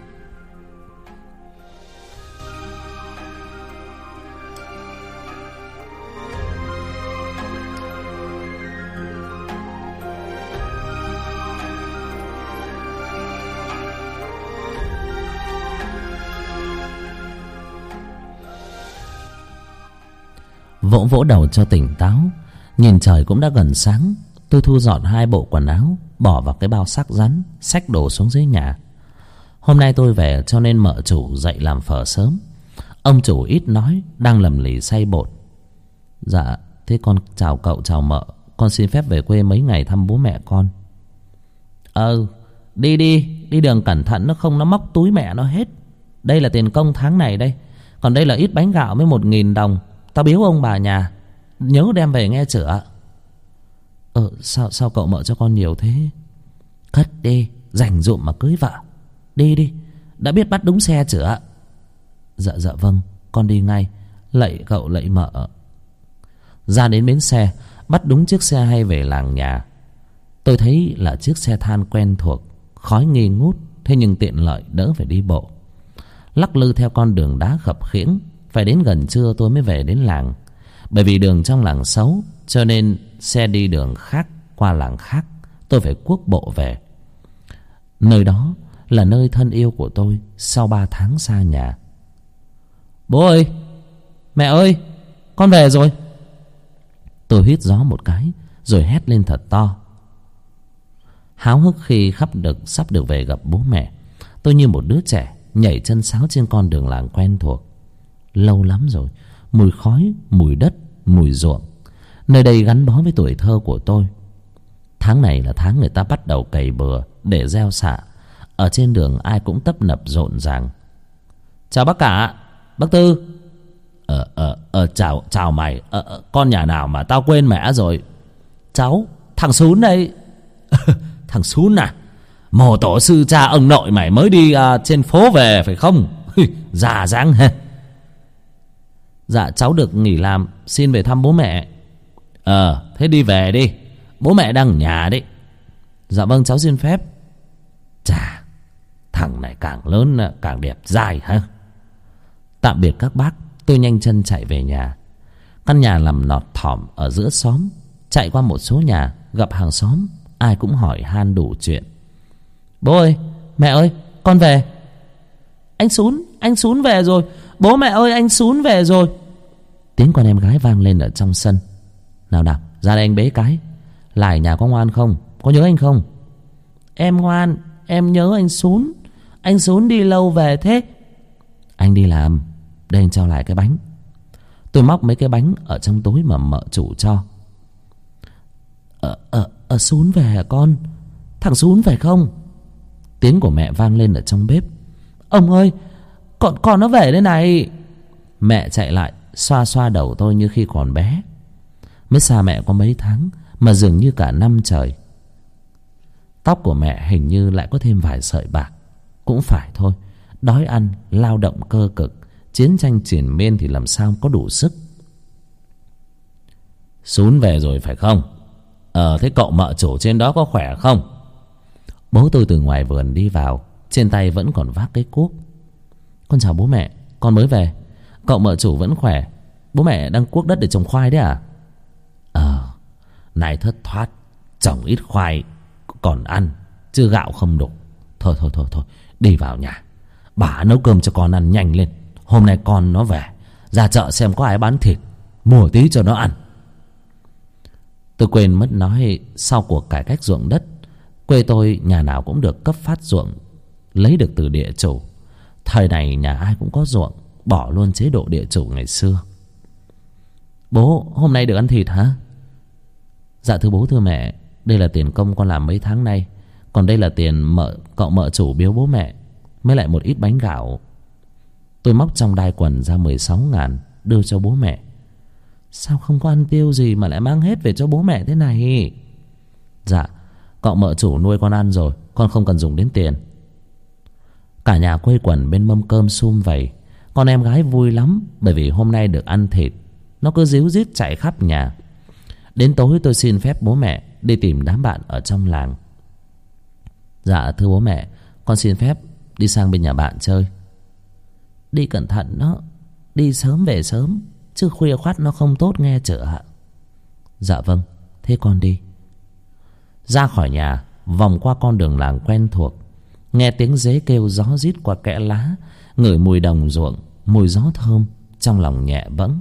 Vỗ vỗ đầu cho tỉnh táo, nhìn trời cũng đã gần sáng. Tôi thu dọn hai bộ quần áo, bỏ vào cái bao xác rắn, xách đồ xuống dưới nhà. Hôm nay tôi về cho nên mợ chủ dậy làm phở sớm. Ông chủ ít nói, đang lầm lì xay bột. Dạ, thế con chào cậu chào mợ. Con xin phép về quê mấy ngày thăm bố mẹ con. Ờ, đi đi, đi đường cẩn thận, nó không nó móc túi mẹ nó hết. Đây là tiền công tháng này đây. Còn đây là ít bánh gạo với một nghìn đồng. Tao biếu ông bà nhà, nhớ đem về nghe chữa. Ờ, sao, sao cậu mợ cho con nhiều thế? Cất đi, dành dụm mà cưới vợ. Đi đi, đã biết bắt đúng xe chữa. Dạ dạ vâng, con đi ngay. Lạy cậu lạy mợ. Ra đến bến xe, bắt đúng chiếc xe hay về làng nhà. Tôi thấy là chiếc xe than quen thuộc, khói nghi ngút, thế nhưng tiện lợi đỡ phải đi bộ. Lắc lư theo con đường đá khập khiễng, phải đến gần trưa tôi mới về đến làng. Bởi vì đường trong làng xấu, cho nên xe đi đường khác qua làng khác, tôi phải cuốc bộ về. Nơi đó là nơi thân yêu của tôi sau ba tháng xa nhà. Bố ơi, mẹ ơi, con về rồi. Tôi hít gió một cái rồi hét lên thật to. Háo hức khi khắp được sắp được về gặp bố mẹ, tôi như một đứa trẻ nhảy chân sáo trên con đường làng quen thuộc. Lâu lắm rồi, mùi khói, mùi đất, mùi ruộng, nơi đây gắn bó với tuổi thơ của tôi. Tháng này là tháng người ta bắt đầu cày bừa để gieo xạ. Ở trên đường ai cũng tấp nập rộn ràng. Chào bác cả, bác Tư. Ờ, ờ, ờ, chào, chào mày. Ờ, ờ, con nhà nào mà tao quên mẹ rồi? Cháu, thằng Sún đây. Thằng Sún à? Mồ tổ sư cha ông nội mày mới đi uh, trên phố về phải không? Già dáng ha. Dạ cháu được nghỉ làm, xin về thăm bố mẹ. Ờ, thế đi về đi, bố mẹ đang ở nhà đấy. Dạ vâng, cháu xin phép. Chà, thằng này càng lớn càng đẹp dai ha. Tạm biệt các bác, tôi nhanh chân chạy về nhà. Căn nhà nằm nọt thỏm ở giữa xóm. Chạy qua một số nhà, gặp hàng xóm, ai cũng hỏi han đủ chuyện. Bố ơi, mẹ ơi, con về. Anh Sún, anh Sún về rồi. Bố mẹ ơi, anh Sún về rồi. Tiếng con em gái vang lên ở trong sân. Nào nào, ra đây anh bế cái. Lại nhà có ngoan không? Có nhớ anh không? Em ngoan, em nhớ anh Sún. Anh Sún đi lâu về thế? Anh đi làm. Đây anh cho lại cái bánh. Tôi móc mấy cái bánh ở trong túi mà mợ chủ cho. Ờ, ờ, ờ, Sún về hả con? Thằng Sún phải không? Tiếng của mẹ vang lên ở trong bếp. Ông ơi, con, con nó về đây này. Mẹ chạy lại xoa xoa đầu tôi như khi còn bé. Mới xa mẹ có mấy tháng mà dường như cả năm trời. Tóc của mẹ hình như lại có thêm vài sợi bạc. Cũng phải thôi, đói ăn, lao động cơ cực, chiến tranh triền miên thì làm sao có đủ sức. Sún về rồi phải không? Ờ, thế cậu mợ chủ trên đó có khỏe không? Bố tôi từ ngoài vườn đi vào, trên tay vẫn còn vác cái cuốc. Con chào bố mẹ, con mới về. Cậu mợ chủ vẫn khỏe? Bố mẹ đang cuốc đất để trồng khoai đấy à? Ờ, này thất thoát, trồng ít khoai còn ăn, chứ gạo không đủ. Thôi thôi thôi thôi, đi vào nhà. Bà nấu cơm cho con ăn nhanh lên. Hôm nay con nó về, ra chợ xem có ai bán thịt, mua tí cho nó ăn. Tôi quên mất nói, sau cuộc cải cách ruộng đất, quê tôi nhà nào cũng được cấp phát ruộng, lấy được từ địa chủ. Thời này nhà ai cũng có ruộng, bỏ luôn chế độ địa chủ ngày xưa. Bố, hôm nay được ăn thịt hả? Dạ thưa bố thưa mẹ, đây là tiền công con làm mấy tháng nay. Còn đây là tiền mợ, cậu mợ chủ biếu bố mẹ, mới lại một ít bánh gạo. Tôi móc trong đai quần ra mười sáu ngàn, đưa cho bố mẹ. Sao không có ăn tiêu gì mà lại mang hết về cho bố mẹ thế này? Dạ, cậu mợ chủ nuôi con ăn rồi, con không cần dùng đến tiền. Cả nhà quây quần bên mâm cơm sum vầy. Con em gái vui lắm, bởi vì hôm nay được ăn thịt. Nó cứ ríu rít chạy khắp nhà. Đến tối tôi xin phép bố mẹ đi tìm đám bạn ở trong làng. Dạ thưa bố mẹ, con xin phép đi sang bên nhà bạn chơi. Đi cẩn thận đó, đi sớm về sớm, chứ khuya khoắt nó không tốt nghe chợ ạ. Dạ vâng, thế con đi. Ra khỏi nhà, vòng qua con đường làng quen thuộc, nghe tiếng dế kêu gió rít qua kẽ lá, ngửi mùi đồng ruộng, mùi gió thơm, trong lòng nhẹ bẫng.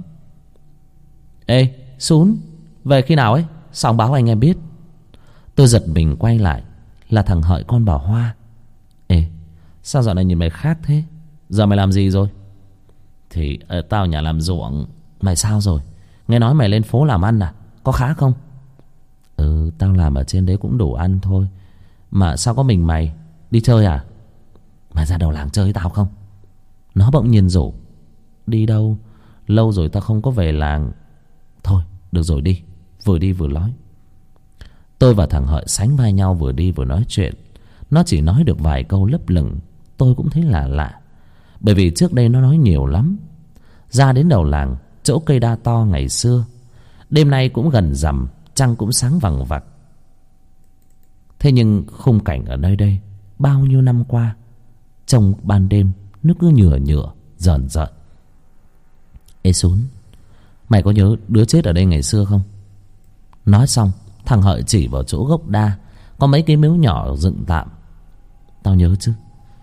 Ê, Sún, về khi nào ấy? Sao báo anh em biết? Tôi giật mình quay lại, là thằng Hợi con bà Hoa. Ê, sao dạo này nhìn mày khác thế? Giờ mày làm gì rồi? Thì ở tao nhà làm ruộng. Mày sao rồi? Nghe nói mày lên phố làm ăn à? Có khá không? Ừ, tao làm ở trên đấy cũng đủ ăn thôi. Mà sao có mình mày? Đi chơi à? Mày ra đầu làng chơi với tao không? Nó bỗng nhiên rủ. Đi đâu? Lâu rồi tao không có về làng. Thôi, được rồi đi. Vừa đi vừa nói. Tôi và thằng Hợi sánh vai nhau, vừa đi vừa nói chuyện. Nó chỉ nói được vài câu lấp lửng. Tôi cũng thấy lạ lạ, bởi vì trước đây nó nói nhiều lắm. Ra đến đầu làng, chỗ cây đa to ngày xưa, đêm nay cũng gần rằm, trăng cũng sáng vằng vặc. Thế nhưng khung cảnh ở nơi đây bao nhiêu năm qua, trong ban đêm nó cứ nhựa nhựa, rờn rợn. Ê Sún, mày có nhớ đứa chết ở đây ngày xưa không? Nói xong, thằng Hợi chỉ vào chỗ gốc đa, có mấy cái miếu nhỏ dựng tạm. Tao nhớ chứ.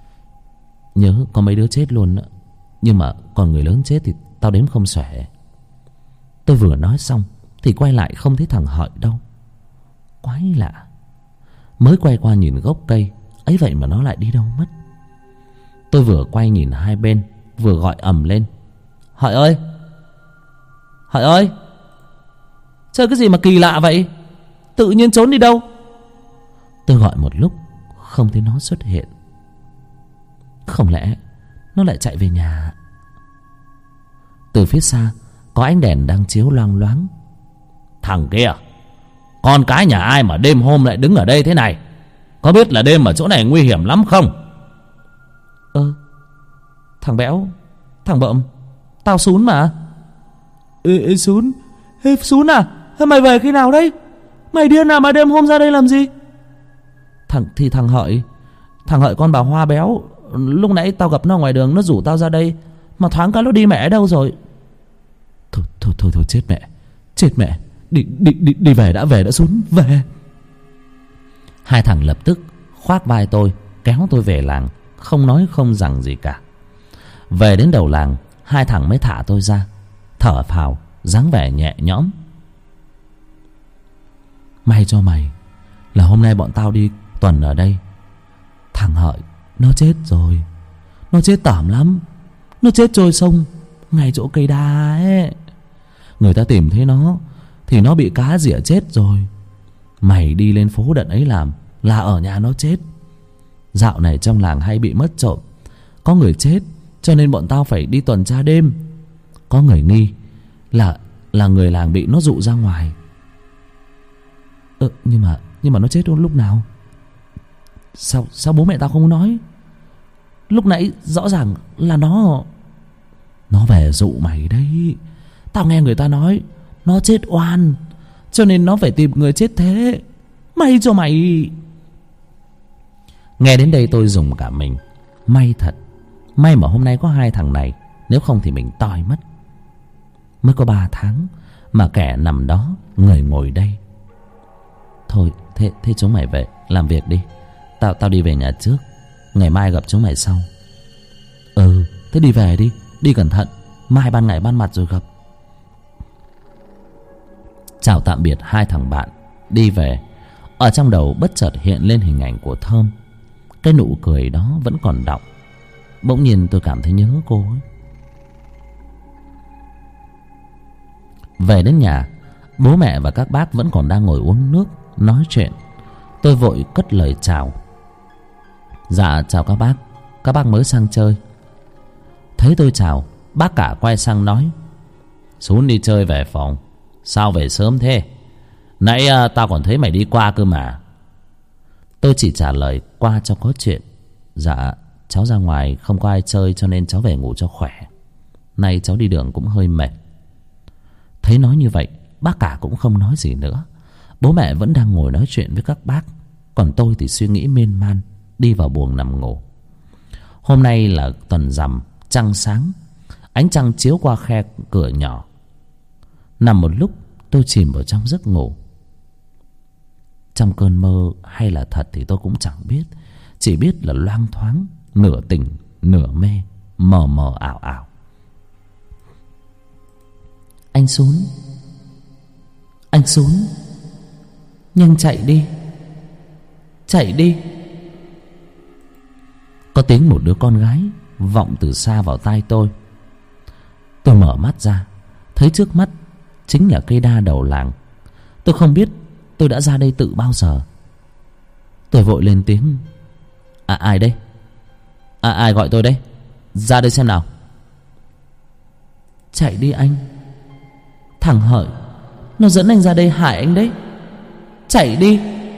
Nhớ có mấy đứa chết luôn đó. Nhưng mà còn người lớn chết thì tao đếm không xuể. Tôi vừa nói xong thì quay lại không thấy thằng Hợi đâu. Quái lạ. Mới quay qua nhìn gốc cây, ấy vậy mà nó lại đi đâu mất. Tôi vừa quay nhìn hai bên, vừa gọi ầm lên. Hợi ơi! Hợi ơi! Chơi cái gì mà kỳ lạ vậy? Tự nhiên trốn đi đâu? Tôi gọi một lúc, không thấy nó xuất hiện. Không lẽ nó lại chạy về nhà? Từ phía xa có ánh đèn đang chiếu loang loáng. Thằng kia, con cái nhà ai mà đêm hôm lại đứng ở đây thế này? Có biết là đêm ở chỗ này nguy hiểm lắm không? Ơ, thằng Béo, thằng Bợm, tao Sún mà. Ê, ê Sún, ê Sún à, mày về khi nào đấy? Mày điên à mà đêm hôm ra đây làm gì? Thằng thì thằng Hợi, thằng Hợi con bà Hoa béo. Lúc nãy tao gặp nó ngoài đường, nó rủ tao ra đây, mà thoáng cái nó đi mẹ đâu rồi? Thôi thôi thôi thôi, chết mẹ, chết mẹ. Đi đi đi đi về đã, về đã Sún, về. Hai thằng lập tức khoác vai tôi, kéo tôi về làng, không nói không rằng gì cả. Về đến đầu làng, hai thằng mới thả tôi ra, thở phào, dáng vẻ nhẹ nhõm. May cho mày là hôm nay bọn tao đi tuần ở đây. Thằng Hợi nó chết rồi, nó chết tởm lắm. Nó chết trôi sông ngay chỗ cây đa ấy. Người ta tìm thấy nó thì nó bị cá rỉa chết rồi. Mày đi lên phố đợt ấy làm là ở nhà nó chết. Dạo này trong làng hay bị mất trộm, có người chết, cho nên bọn tao phải đi tuần tra đêm. Có người nghi là là người làng bị nó dụ ra ngoài. Ờ, nhưng mà nhưng mà nó chết lúc nào? Sao sao bố mẹ tao không nói? Lúc nãy rõ ràng là nó Nó về dụ mày đấy. Tao nghe người ta nói nó chết oan, cho nên nó phải tìm người chết thế. May cho mày. Nghe đến đây tôi dùng cả mình. May thật. May mà hôm nay có hai thằng này, nếu không thì mình toi mất. Mới có ba tháng mà kẻ nằm đó, người ngồi đây. Thôi thế, thế chúng mày về làm việc đi. Tao tao đi về nhà trước, ngày mai gặp chúng mày sau. Ừ, thế đi về đi. Đi cẩn thận, mai ban ngày ban mặt rồi gặp. Chào tạm biệt hai thằng bạn, đi về. Ở trong đầu bất chợt hiện lên hình ảnh của Thơm. Cái nụ cười đó vẫn còn đọng. Bỗng nhiên tôi cảm thấy nhớ cô ấy. Về đến nhà, bố mẹ và các bác vẫn còn đang ngồi uống nước, nói chuyện. Tôi vội cất lời chào. Dạ chào các bác, các bác mới sang chơi. Thấy tôi chào, bác cả quay sang nói: Xuống đi chơi về phòng. Sao về sớm thế? Nãy à, tao còn thấy mày đi qua cơ mà. Tôi chỉ trả lời qua cho có chuyện. Dạ cháu ra ngoài không có ai chơi cho nên cháu về ngủ cho khỏe. Nay cháu đi đường cũng hơi mệt. Thấy nói như vậy, bác cả cũng không nói gì nữa. Bố mẹ vẫn đang ngồi nói chuyện với các bác, còn tôi thì suy nghĩ miên man, đi vào buồng nằm ngủ. Hôm nay là tuần rằm, trăng sáng. Ánh trăng chiếu qua khe cửa nhỏ. Nằm một lúc, tôi chìm vào trong giấc ngủ. Trong cơn mơ hay là thật thì tôi cũng chẳng biết. Chỉ biết là loang thoáng, nửa tỉnh, nửa mê, mờ mờ ảo ảo. Anh Sún, anh Sún, nhanh chạy đi, chạy đi. Có tiếng một đứa con gái vọng từ xa vào tai tôi. Tôi mở mắt ra, thấy trước mắt chính là cây đa đầu làng. Tôi không biết tôi đã ra đây tự bao giờ. Tôi vội lên tiếng: À ai đây? À ai gọi tôi đấy? Ra đây xem nào. Chạy đi anh. Thằng Hợi nó dẫn anh ra đây hại anh đấy. Chạy đi.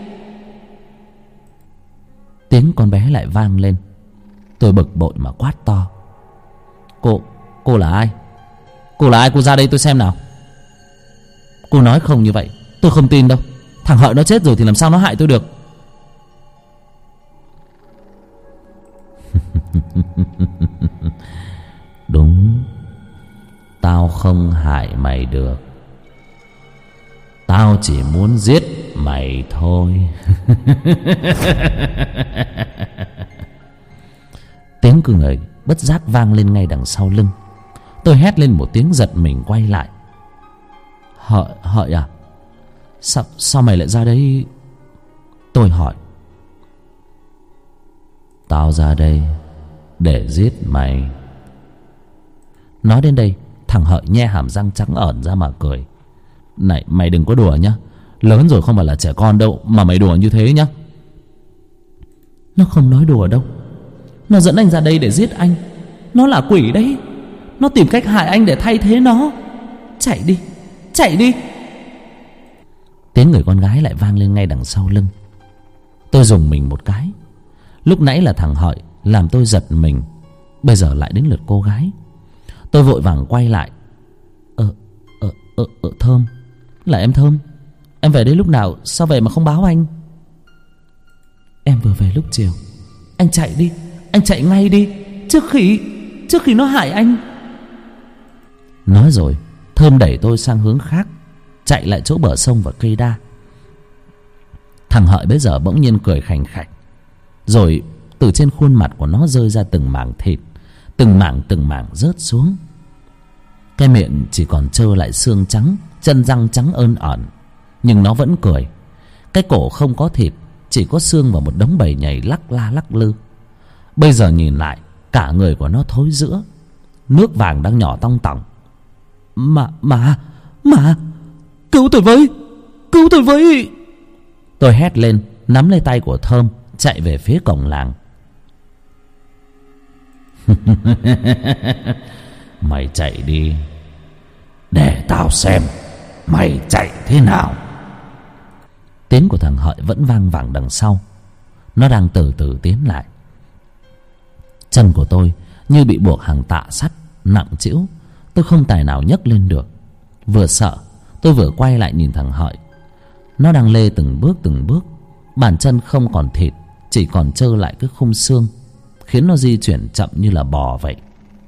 Tiếng con bé lại vang lên. Tôi bực bội mà quát to: Cô, cô là ai? Cô là ai? Cô ra đây tôi xem nào. Cô nói không như vậy tôi không tin đâu. Thằng Hợi nó chết rồi thì làm sao nó hại tôi được. Đúng, tao không hại mày được. Tao chỉ muốn giết mày thôi. Tiếng cười bất giác vang lên ngay đằng sau lưng. Tôi hét lên một tiếng giật mình quay lại. Hợi, Hợi à? Sao, sao mày lại ra đây? Tôi hỏi. Tao ra đây để giết mày. Nói đến đây, thằng Hợi nhe hàm răng trắng ẩn ra mà cười. Này mày đừng có đùa nhá. Lớn rồi không phải là trẻ con đâu mà mày đùa như thế nhá. Nó không nói đùa đâu. Nó dẫn anh ra đây để giết anh. Nó là quỷ đấy. Nó tìm cách hại anh để thay thế nó. Chạy đi, chạy đi. Tiếng người con gái lại vang lên ngay đằng sau lưng. Tôi rùng mình một cái. Lúc nãy là thằng Hợi làm tôi giật mình, bây giờ lại đến lượt cô gái. Tôi vội vàng quay lại. Ờ, ờ, ờ, ờ Thơm. Là em Thơm. Em về đây lúc nào? Sao về mà không báo anh? Em vừa về lúc chiều. Anh chạy đi, anh chạy ngay đi, Trước khi Trước khi nó hại anh. Nói rồi Thơm đẩy tôi sang hướng khác, chạy lại chỗ bờ sông và cây đa. Thằng Hợi bấy giờ bỗng nhiên cười khành khạch. Rồi từ trên khuôn mặt của nó rơi ra từng mảng thịt, từng mảng từng mảng rớt xuống. Cái miệng chỉ còn trơ lại xương trắng, chân răng trắng ơn ẩn. Nhưng nó vẫn cười. Cái cổ không có thịt, chỉ có xương và một đống bầy nhầy lắc la lắc lư. Bây giờ nhìn lại, cả người của nó thối rữa, nước vàng đang nhỏ tong tỏng. Mà, mà, mà Cứu tôi với, cứu tôi với. Tôi hét lên, nắm lấy tay của Thơm, chạy về phía cổng làng. Mày chạy đi, để tao xem mày chạy thế nào. Tiếng của thằng Hợi vẫn vang vẳng đằng sau. Nó đang từ từ tiến lại. Chân của tôi như bị buộc hàng tạ sắt nặng trĩu. Tôi không tài nào nhấc lên được. Vừa sợ tôi vừa quay lại nhìn thằng Hợi. Nó đang lê từng bước từng bước. Bàn chân không còn thịt, chỉ còn trơ lại cái khung xương. khiến nó di chuyển chậm như là bò vậy.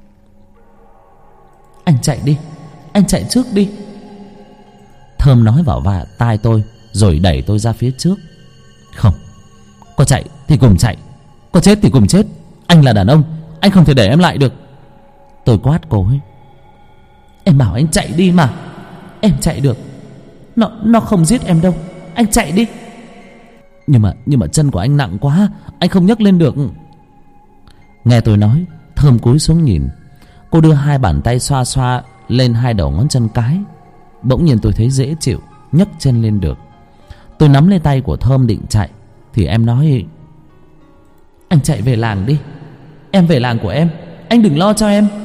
Anh chạy đi, anh chạy trước đi. Thơm nói vào vai tai tôi, rồi đẩy tôi ra phía trước. Không, có chạy thì cùng chạy, có chết thì cùng chết. Anh là đàn ông, anh không thể để em lại được. Tôi quát cô ấy. Em bảo anh chạy đi mà. Em chạy được, Nó, nó không giết em đâu. Anh chạy đi. Nhưng mà, nhưng mà chân của anh nặng quá, anh không nhấc lên được. Nghe tôi nói, Thơm cúi xuống nhìn. Cô đưa hai bàn tay xoa xoa lên hai đầu ngón chân cái. Bỗng nhiên tôi thấy dễ chịu, nhấc chân lên được. Tôi nắm lấy tay của Thơm định chạy, thì em nói: Anh chạy về làng đi, em về làng của em, anh đừng lo cho em.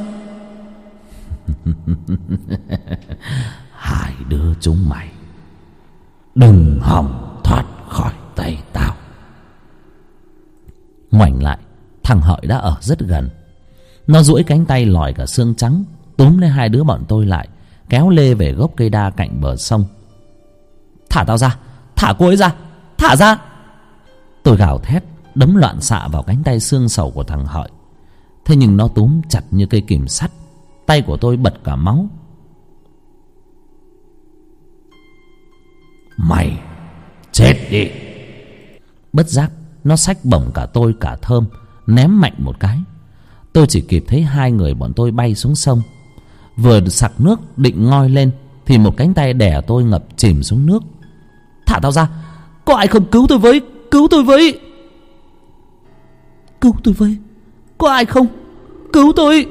Hai đứa chúng mày đừng hòng thoát khỏi tay tao. Ngoảnh lại, thằng Hợi đã ở rất gần. Nó duỗi cánh tay lòi cả xương trắng, túm lấy hai đứa bọn tôi lại, kéo lê về gốc cây đa cạnh bờ sông. Thả tao ra, thả cô ấy ra, thả ra. Tôi gào thét, đấm loạn xạ vào cánh tay xương sầu của thằng Hợi. Thế nhưng nó túm chặt như cây kìm sắt. Tay của tôi bật cả máu. Mày chết đi. Bất giác nó xách bổng cả tôi cả Thơm, ném mạnh một cái. Tôi chỉ kịp thấy hai người bọn tôi bay xuống sông. Vừa sặc nước định ngoi lên, thì một cánh tay đè tôi ngập chìm xuống nước. Thả tao ra, có ai không cứu tôi với, cứu tôi với. Cứu tôi với, có ai không, cứu tôi.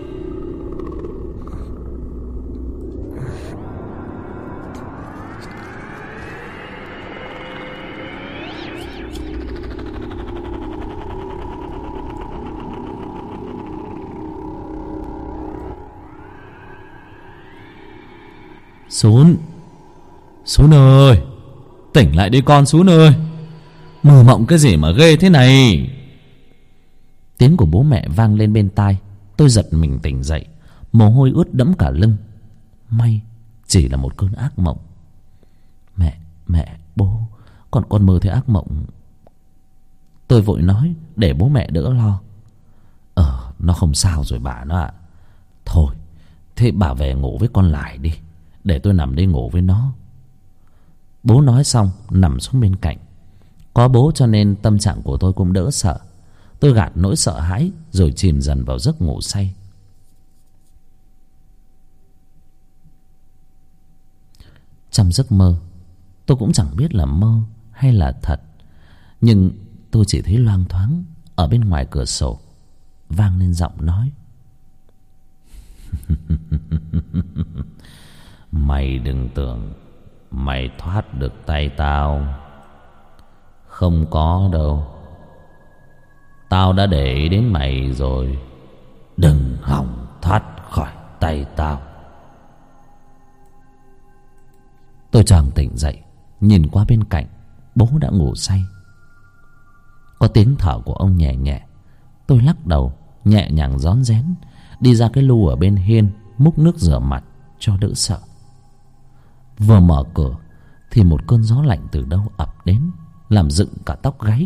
Sún, Sún ơi, tỉnh lại đi con Sún ơi. Mơ mộng cái gì mà ghê thế này. Tiếng của bố mẹ vang lên bên tai. Tôi giật mình tỉnh dậy, mồ hôi ướt đẫm cả lưng. May chỉ là một cơn ác mộng. Mẹ, mẹ, bố, con con mơ thấy ác mộng. Tôi vội nói để bố mẹ đỡ lo. Ờ, nó không sao rồi bà nó ạ. Thôi, thế bà về ngủ với con Lại đi, để tôi nằm đây ngủ với nó. Bố nói xong nằm xuống bên cạnh. Có bố cho nên tâm trạng của tôi cũng đỡ sợ. Tôi gạt nỗi sợ hãi rồi chìm dần vào giấc ngủ say. Trong giấc mơ, tôi cũng chẳng biết là mơ hay là thật, nhưng tôi chỉ thấy loang thoáng ở bên ngoài cửa sổ vang lên giọng nói. Mày đừng tưởng mày thoát được tay tao. Không có đâu. Tao đã để ý đến mày rồi. Đừng hòng thoát khỏi tay tao. Tôi choàng tỉnh dậy, nhìn qua bên cạnh. Bố đã ngủ say. Có tiếng thở của ông nhẹ nhẹ. Tôi lắc đầu, nhẹ nhàng rón rén đi ra cái lu ở bên hiên, múc nước rửa mặt cho đỡ sợ. Vừa mở cửa thì một cơn gió lạnh từ đâu ập đến, làm dựng cả tóc gáy.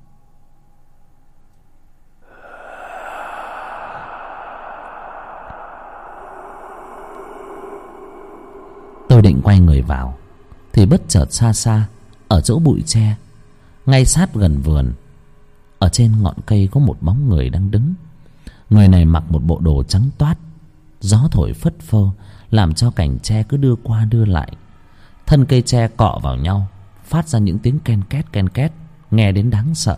Tôi định quay người vào thì bất chợt xa xa, ở chỗ bụi tre ngay sát gần vườn, ở trên ngọn cây có một bóng người đang đứng. Người này mặc một bộ đồ trắng toát. Gió thổi phất phơ làm cho cành tre cứ đưa qua đưa lại. Thân cây tre cọ vào nhau, phát ra những tiếng ken két ken két, nghe đến đáng sợ.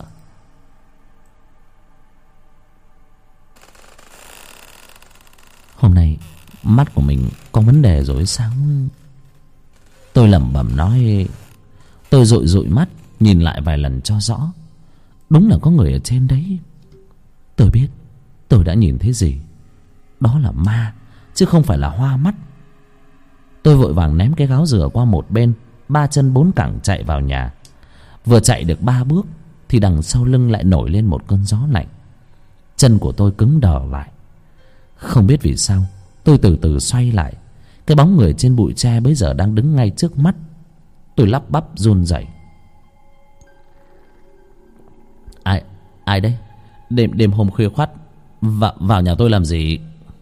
Hôm nay mắt của mình có vấn đề rồi sao? Tôi lẩm bẩm nói. Tôi dụi dụi mắt nhìn lại vài lần cho rõ. Đúng là có người ở trên đấy. Tôi biết tôi đã nhìn thấy gì. Đó là ma, chứ không phải là hoa mắt. Tôi vội vàng ném cái gáo dừa qua một bên, ba chân bốn cẳng chạy vào nhà. Vừa chạy được ba bước thì đằng sau lưng lại nổi lên một cơn gió lạnh. Chân của tôi cứng đờ lại. Không biết vì sao tôi từ từ xoay lại. Cái bóng người trên bụi tre bấy giờ đang đứng ngay trước mắt. Tôi lắp bắp run rẩy. Ai, ai đấy? Đêm đêm hôm khuya khoắt vào, vào nhà tôi làm gì?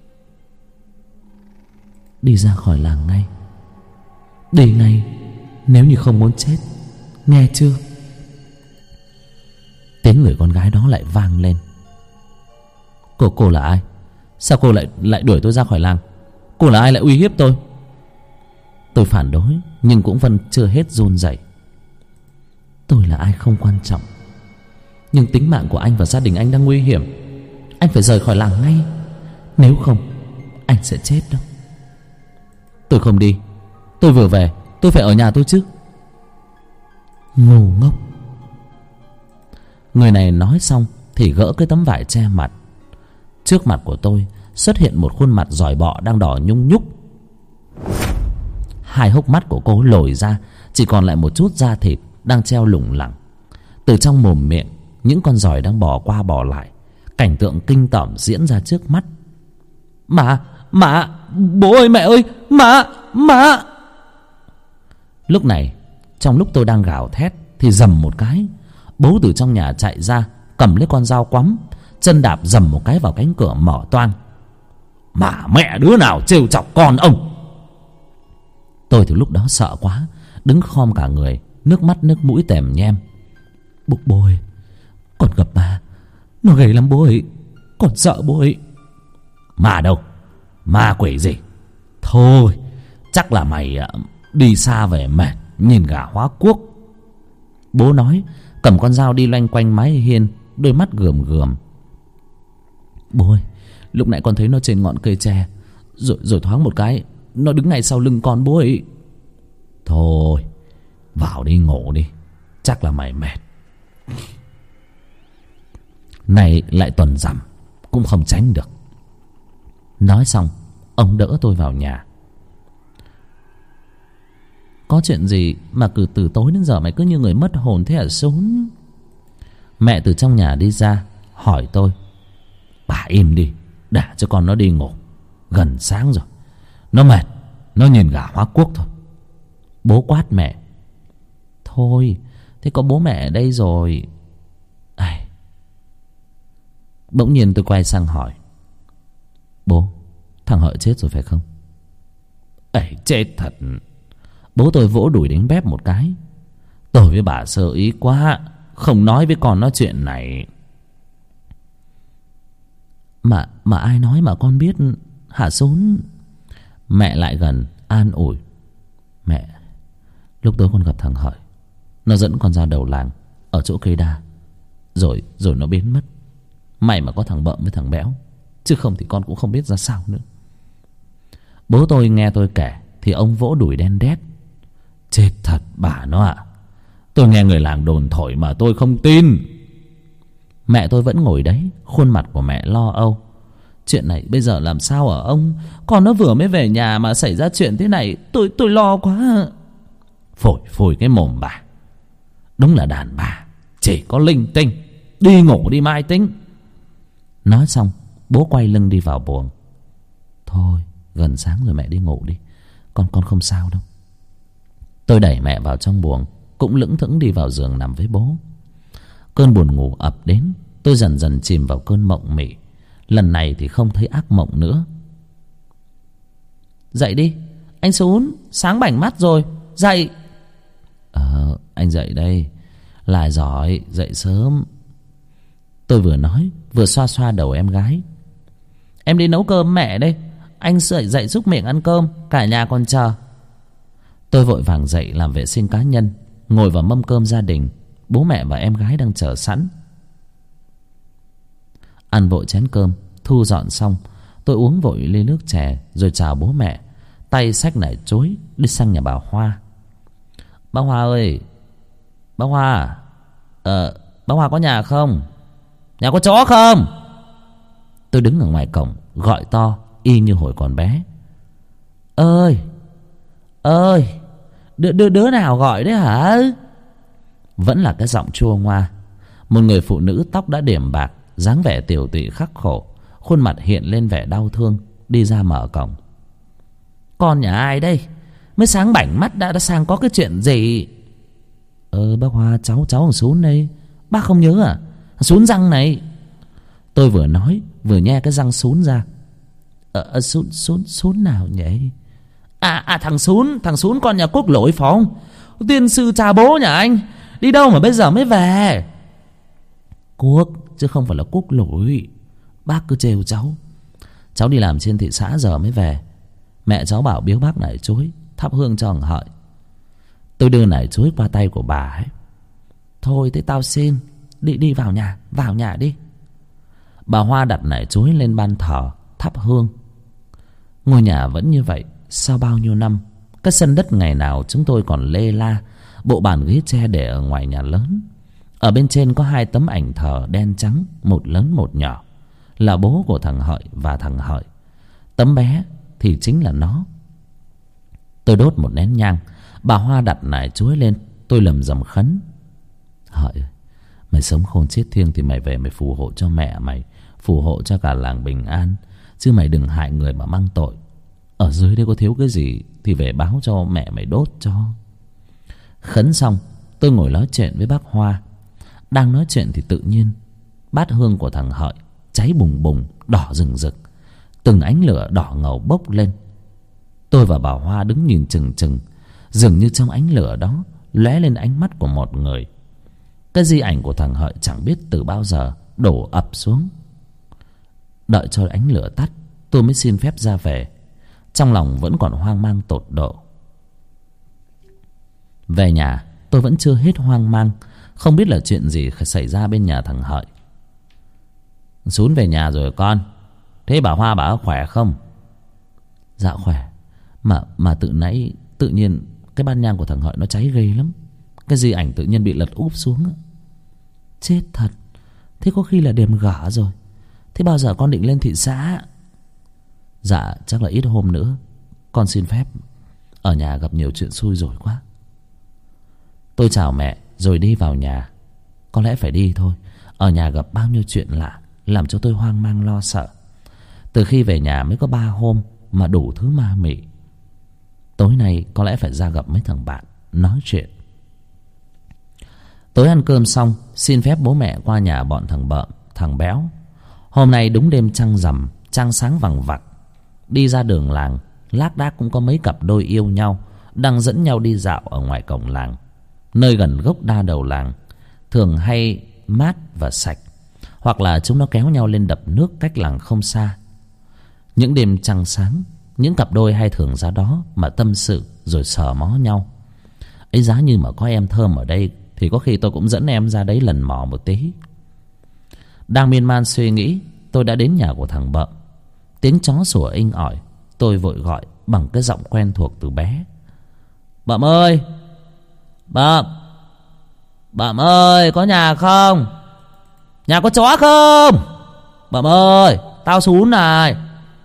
Đi ra khỏi làng ngay. Đi ngay, nếu như không muốn chết. Nghe chưa? Tiếng người con gái đó lại vang lên. Cô cô là ai? Sao cô lại lại đuổi tôi ra khỏi làng? Cô là ai lại uy hiếp tôi? Tôi phản đối, nhưng cũng vẫn chưa hết run rẩy. Tôi là ai không quan trọng, nhưng tính mạng của anh và gia đình anh đang nguy hiểm. Anh phải rời khỏi làng ngay, nếu không anh sẽ chết đó. Tôi không đi. Tôi vừa về, tôi phải ở nhà tôi chứ. Ngu ngốc. Người này nói xong thì gỡ cái tấm vải che mặt. Trước mặt của tôi xuất hiện một khuôn mặt giỏi bọ đang đỏ nhung nhúc. Hai hốc mắt của cô lồi ra, chỉ còn lại một chút da thịt đang treo lủng lẳng. Từ trong mồm miệng, những con giỏi đang bò qua bò lại. Cảnh tượng kinh tởm diễn ra trước mắt. Mà, mà, bố ơi, mẹ ơi, mà, mà. Lúc này, trong lúc tôi đang gào thét thì rầm một cái, bố từ trong nhà chạy ra, cầm lấy con dao quắm, chân đạp rầm một cái vào cánh cửa mở toang. Mà mẹ đứa nào trêu chọc con ông? Tôi từ lúc đó sợ quá, đứng khom cả người, nước mắt nước mũi tèm nhem. Bố, bố ơi, con gặp ma, nó ghê lắm bố ơi, con sợ bố ơi. Ma đâu? Ma quỷ gì? Thôi, chắc là mày đi xa về mệt, nhìn gà hóa cuốc. Bố nói, cầm con dao đi loanh quanh mái hiên, đôi mắt gườm gườm. Bố ơi, lúc nãy con thấy nó trên ngọn cây tre, Rồi rồi thoáng một cái nó đứng ngay sau lưng con bố ấy. Thôi, vào đi ngủ đi, chắc là mày mệt. Này lại tuần rằm, cũng không tránh được. Nói xong, ông đỡ tôi vào nhà. Có chuyện gì mà cứ từ tối đến giờ mày cứ như người mất hồn thế hả Sún? Mẹ từ trong nhà đi ra, hỏi tôi. Bà im đi, để cho con nó đi ngủ. Gần sáng rồi, nó mệt, nó nhìn gà hóa cuốc thôi. Bố quát mẹ. Thôi, thế có bố mẹ ở đây rồi. Ai... Bỗng nhiên tôi quay sang hỏi. Bố, thằng Hợi chết rồi phải không? Ấy, chết thật. Bố tôi vỗ đùi đánh bép một cái. Tôi với bà sơ ý quá, không nói với con nó chuyện này. Mà mà ai nói mà con biết hả Sún? Mẹ lại gần an ủi. Mẹ, lúc tối con gặp thằng Hợi, nó dẫn con ra đầu làng ở chỗ cây đa, Rồi rồi nó biến mất. May mà có thằng Bợm với thằng Béo, chứ không thì con cũng không biết ra sao nữa. Bố tôi nghe tôi kể thì ông vỗ đùi đen đét. Chết thật bà nó ạ. Tôi nghe người làng đồn thổi mà tôi không tin. Mẹ tôi vẫn ngồi đấy, khuôn mặt của mẹ lo âu. Chuyện này bây giờ làm sao hả ông? Con nó vừa mới về nhà mà xảy ra chuyện thế này, Tôi tôi lo quá. Phổi phổi cái mồm bà. Đúng là đàn bà chỉ có linh tinh. Đi ngủ đi mai tính. Nói xong, bố quay lưng đi vào buồng. Thôi, gần sáng rồi mẹ đi ngủ đi, Con con không sao đâu. Tôi đẩy mẹ vào trong buồng, cũng lững thững đi vào giường nằm với bố. Cơn buồn ngủ ập đến, tôi dần dần chìm vào cơn mộng mị. Lần này thì không thấy ác mộng nữa. Dậy đi, anh Sún, sáng bảnh mắt rồi, dậy. Ờ, anh dậy đây. Lại giỏi, dậy sớm. Tôi vừa nói, vừa xoa xoa đầu em gái. Em đi nấu cơm mẹ đây, anh dậy dậy giúp miệng ăn cơm, cả nhà còn chờ. Tôi vội vàng dậy làm vệ sinh cá nhân, ngồi vào mâm cơm gia đình. Bố mẹ và em gái đang chờ sẵn. Ăn vội chén cơm, thu dọn xong, tôi uống vội ly nước chè rồi chào bố mẹ, tay xách nải chối đi sang nhà bà Hoa. Bà Hoa ơi, bà Hoa, Ờ, bà Hoa có nhà không? Nhà có chó không? Tôi đứng ở ngoài cổng gọi to y như hồi còn bé. Ơi, ơi, đứa, đứa, đứa nào gọi đấy hả? Vẫn là cái giọng chua ngoa. Một người phụ nữ tóc đã điểm bạc, dáng vẻ tiều tụy khắc khổ, khuôn mặt hiện lên vẻ đau thương, đi ra mở cổng. Con nhà ai đây? Mới sáng bảnh mắt đã, đã sang có cái chuyện gì? Ờ bác Hoa, cháu cháu thằng Sún đây. Bác không nhớ à? Sún răng này. Tôi vừa nói vừa nhe cái răng sún ra. Ờ sún sún sún nào nhỉ? À à thằng sún, thằng sún con nhà Quốc Lỗi phải không? Tiên sư cha bố nhà anh đi đâu mà bây giờ mới về? Quốc chứ không phải là Quốc Lỗi. Bác cứ trêu cháu. Cháu đi làm trên thị xã giờ mới về. Mẹ cháu bảo biếu bác nải chuối thắp hương cho thằng Hợi. Tôi đưa nải chuối qua tay của bà ấy. Thôi thế tao xin. Đi đi vào nhà, vào nhà đi. Bà Hoa đặt nải chuối lên ban thờ thắp hương. Ngôi nhà vẫn như vậy sau bao nhiêu năm. Cái sân đất ngày nào chúng tôi còn lê la. Bộ bàn ghế tre để ở ngoài nhà lớn. Ở bên trên có hai tấm ảnh thờ đen trắng, một lớn một nhỏ, là bố của thằng Hợi và thằng Hợi. Tấm bé thì chính là nó. Tôi đốt một nén nhang. Bà Hoa đặt nải chuối lên. Tôi lầm rầm khấn. Hợi ơi, mày sống khôn chết thiêng thì mày về mày phù hộ cho mẹ mày, phù hộ cho cả làng bình an. Chứ mày đừng hại người mà mang tội. Ở dưới đây có thiếu cái gì thì về báo cho mẹ mày đốt cho. Khấn xong tôi ngồi nói chuyện với bác Hoa. Đang nói chuyện thì tự nhiên bát hương của thằng Hợi cháy bùng bùng, đỏ rừng rực. Từng ánh lửa đỏ ngầu bốc lên. Tôi và bà Hoa đứng nhìn chừng chừng. Dường như trong ánh lửa đó lóe lên ánh mắt của một người. Cái di ảnh của thằng Hợi chẳng biết từ bao giờ đổ ập xuống. Đợi cho ánh lửa tắt tôi mới xin phép ra về. Trong lòng vẫn còn hoang mang tột độ. Về nhà tôi vẫn chưa hết hoang mang. Không biết là chuyện gì xảy ra bên nhà thằng Hợi. Sún về nhà rồi con. Thế bà Hoa bà khỏe không? Dạ khỏe. Mà mà tự nãy tự nhiên cái ban nhang của thằng Hợi nó cháy ghê lắm. Cái di ảnh tự nhiên bị lật úp xuống. Chết thật. Thế có khi là đêm gở rồi. Thế bao giờ con định lên thị xã? Dạ chắc là ít hôm nữa. Con xin phép. Ở nhà gặp nhiều chuyện xui rủi quá. Tôi chào mẹ rồi đi vào nhà. Có lẽ phải đi thôi. Ở nhà gặp bao nhiêu chuyện lạ làm cho tôi hoang mang lo sợ. Từ khi về nhà mới có ba hôm mà đủ thứ ma mị. Tối nay có lẽ phải ra gặp mấy thằng bạn nói chuyện. Tối ăn cơm xong xin phép bố mẹ qua nhà bọn thằng Bợm, thằng Béo. Hôm nay đúng đêm trăng rằm, trăng sáng vằng vặc. Đi ra đường làng, lác đác cũng có mấy cặp đôi yêu nhau đang dẫn nhau đi dạo ở ngoài cổng làng, nơi gần gốc đa đầu làng, thường hay mát và sạch. Hoặc là chúng nó kéo nhau lên đập nước cách làng không xa. Những đêm trăng sáng, những cặp đôi hay thường ra đó mà tâm sự rồi sờ mó nhau. Ấy giá như mà có em Thơm ở đây thì có khi tôi cũng dẫn em ra đấy lần mò một tí. Đang miên man suy nghĩ, tôi đã đến nhà của thằng Bợm. Tiếng chó sủa inh ỏi. Tôi vội gọi bằng cái giọng quen thuộc từ bé. Bợm ơi! Bợm! Bợm ơi! Có nhà không? Nhà có chó không? Bợm ơi! Tao Sún này!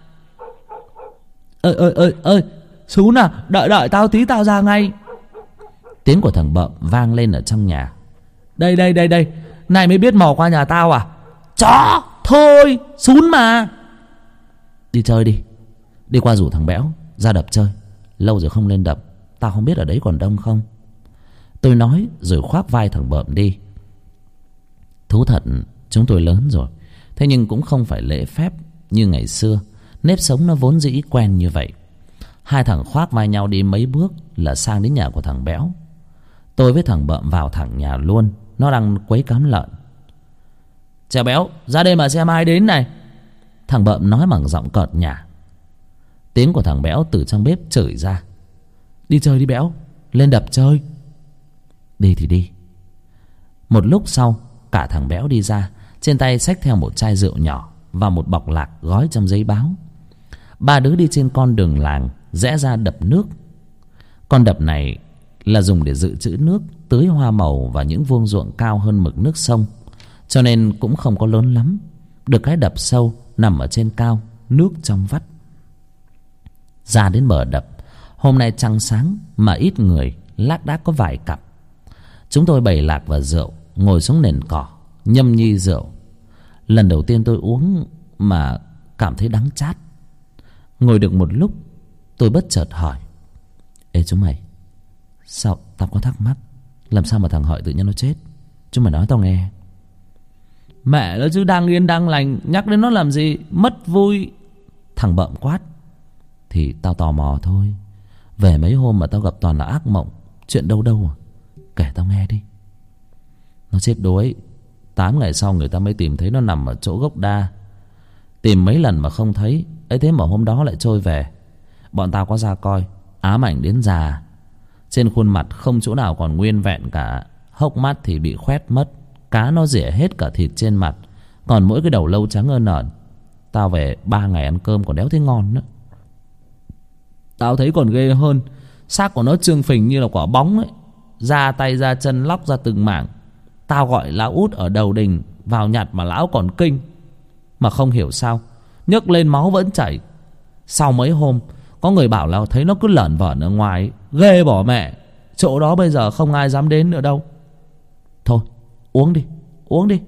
Ơi ơi ơi ơi! Sún à! Đợi đợi tao tí tao ra ngay. Tiếng của thằng Bợm vang lên ở trong nhà. Đây đây đây đây! Này mới biết mò qua nhà tao à? Chó! Thôi! Sún mà! Đi chơi đi. Đi qua rủ thằng Béo ra đập chơi. Lâu rồi không lên đập. Tao không biết ở đấy còn đông không. Tôi nói rồi khoác vai thằng Bợm đi. Thú thật chúng tôi lớn rồi. Thế nhưng cũng không phải lễ phép như ngày xưa. Nếp sống nó vốn dĩ quen như vậy. Hai thằng khoác vai nhau đi mấy bước là sang đến nhà của thằng Béo. Tôi với thằng Bợm vào thẳng nhà luôn. Nó đang quấy cám lợn. Chào Béo, ra đây mà xem ai đến này. Thằng Bợm nói bằng giọng cợt nhả. Tiếng của thằng Béo từ trong bếp chửi ra. Đi chơi đi Béo, lên đập chơi. Đi thì đi. Một lúc sau cả thằng Béo đi ra. Trên tay xách theo một chai rượu nhỏ và một bọc lạc gói trong giấy báo. Ba đứa đi trên con đường làng rẽ ra đập nước. Con đập này là dùng để dự trữ nước tưới hoa màu và những vuông ruộng cao hơn mực nước sông, cho nên cũng không có lớn lắm. Được cái đập sâu nằm ở trên cao, nước trong vắt. Ra đến bờ đập, hôm nay trăng sáng mà ít người, lác đác có vài cặp. Chúng tôi bày lạc và rượu, ngồi xuống nền cỏ nhâm nhi rượu. Lần đầu tiên tôi uống mà cảm thấy đắng chát. Ngồi được một lúc, tôi bất chợt hỏi. Ê chúng mày, sao tao có thắc mắc, làm sao mà thằng Hợi tự nhiên nó chết? Chúng mày nói tao nghe. Mẹ nó chứ, đang yên đang lành nhắc đến nó làm gì, mất vui. Thằng Bợm quát. Thì tao tò mò thôi. Về mấy hôm mà tao gặp toàn là ác mộng. Chuyện đâu đâu à? Kể tao nghe đi. Nó chết đuối. Tám ngày sau người ta mới tìm thấy nó nằm ở chỗ gốc đa. Tìm mấy lần mà không thấy. Ấy thế mà hôm đó lại trôi về. Bọn tao có ra coi, ám ảnh đến già. Trên khuôn mặt không chỗ nào còn nguyên vẹn cả. Hốc mắt thì bị khoét mất. Cá nó rỉa hết cả thịt trên mặt. Còn mỗi cái đầu lâu trắng ơn ởn. Tao về ba ngày ăn cơm còn đéo thấy ngon nữa. Tao thấy còn ghê hơn. Xác của nó trương phình như là quả bóng ấy. Da tay da chân lóc ra từng mảng. Tao gọi lão út ở đầu đình vào nhặt mà lão còn kinh. Mà không hiểu sao nhấc lên máu vẫn chảy. Sau mấy hôm có người bảo là thấy nó cứ lởn vởn ở ngoài. Ghê bỏ mẹ. Chỗ đó bây giờ không ai dám đến nữa đâu. Thôi uống đi, uống đi.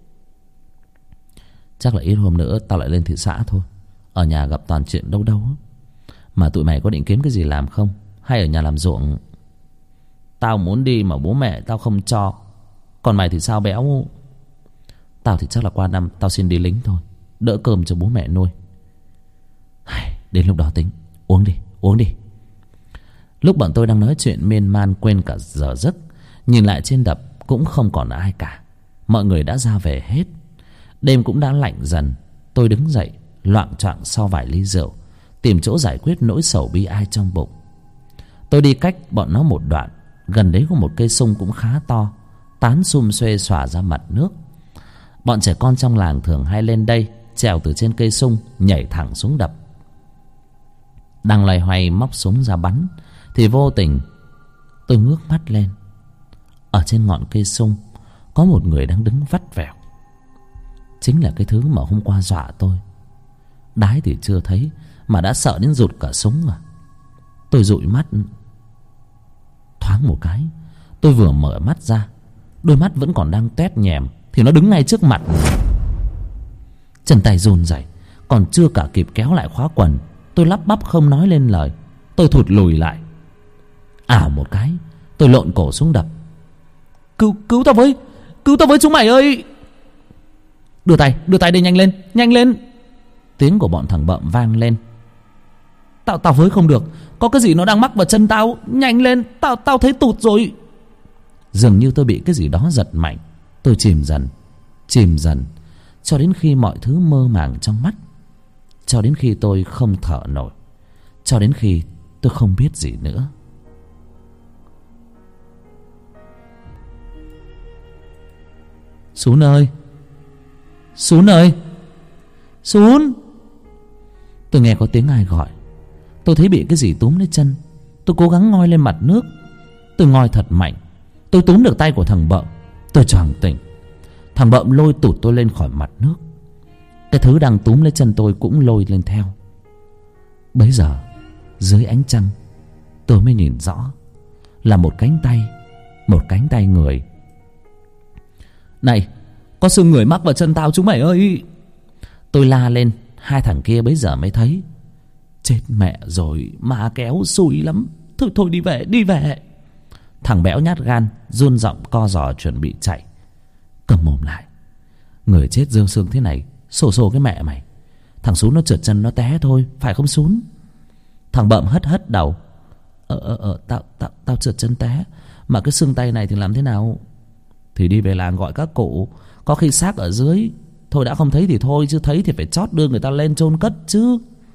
Chắc là ít hôm nữa tao lại lên thị xã thôi. Ở nhà gặp toàn chuyện đâu đâu. Mà tụi mày có định kiếm cái gì làm không? Hay ở nhà làm ruộng? Tao muốn đi mà bố mẹ tao không cho. Còn mày thì sao béo? Tao thì chắc là qua năm tao xin đi lính thôi, đỡ cơm cho bố mẹ nuôi. Đến lúc đó tính. Uống đi, uống đi. Lúc bọn tôi đang nói chuyện miên man quên cả giờ giấc, nhìn lại trên đập cũng không còn ai cả. Mọi người đã ra về hết. Đêm cũng đã lạnh dần. Tôi đứng dậy loạng choạng sau vài ly rượu, tìm chỗ giải quyết nỗi sầu bi ai trong bụng. Tôi đi cách bọn nó một đoạn. Gần đấy có một cây sung cũng khá to, tán sum xuê xòa ra mặt nước. Bọn trẻ con trong làng thường hay lên đây, trèo từ trên cây sung nhảy thẳng xuống đập. Đang loay hoay móc súng ra bắn thì vô tình tôi ngước mắt lên. Ở trên ngọn cây sung có một người đang đứng vắt vẻo. Chính là cái thứ mà hôm qua dọa tôi. Đái thì chưa thấy mà đã sợ đến rụt cả súng à. Tôi dụi mắt. Thoáng một cái, tôi vừa mở mắt ra, đôi mắt vẫn còn đang tét nhèm thì nó đứng ngay trước mặt. Chân tay run rẩy, còn chưa cả kịp kéo lại khóa quần, tôi lắp bắp không nói lên lời. Tôi thụt lùi lại. Ảo một cái, tôi lộn cổ xuống đập. Cứu, cứu tao với, cứu tao với chúng mày ơi. Đưa tay, đưa tay đây, nhanh lên, nhanh lên. Tiếng của bọn thằng Bợm vang lên. Tao, tao với không được, có cái gì nó đang mắc vào chân tao. Nhanh lên, tao, tao thấy tụt rồi. Dường như tôi bị cái gì đó giật mạnh. Tôi chìm dần, chìm dần, cho đến khi mọi thứ mơ màng trong mắt, cho đến khi tôi không thở nổi, cho đến khi tôi không biết gì nữa. Sún ơi, Sún ơi, Sún. Tôi nghe có tiếng ai gọi. Tôi thấy bị cái gì túm lấy chân. Tôi cố gắng ngoi lên mặt nước. Tôi ngoi thật mạnh. Tôi túm được tay của thằng Bợm. Tôi choàng tỉnh. Thằng Bợm lôi tụt tôi lên khỏi mặt nước. Cái thứ đang túm lấy chân tôi cũng lôi lên theo. Bấy giờ dưới ánh trăng tôi mới nhìn rõ là một cánh tay, một cánh tay người. Này, có xương người mắc vào chân tao chúng mày ơi. Tôi la lên. Hai thằng kia bấy giờ mới thấy. Chết mẹ rồi, má kéo xui lắm. Thôi thôi đi về, đi về. Thằng béo nhát gan run giọng co giò chuẩn bị chạy. Cầm mồm lại. Người chết rêu xương thế này, xô xô cái mẹ mày. Thằng Sún nó trượt chân nó té thôi, phải không Sún? Thằng Bợm hất hất đầu. Ờ ờ ờ tao, tao, tao trượt chân té. Mà cái xương tay này thì làm thế nào? Thì đi về làng gọi các cụ. Có khi xác ở dưới. Thôi đã không thấy thì thôi, chứ thấy thì phải chót đưa người ta lên chôn cất chứ.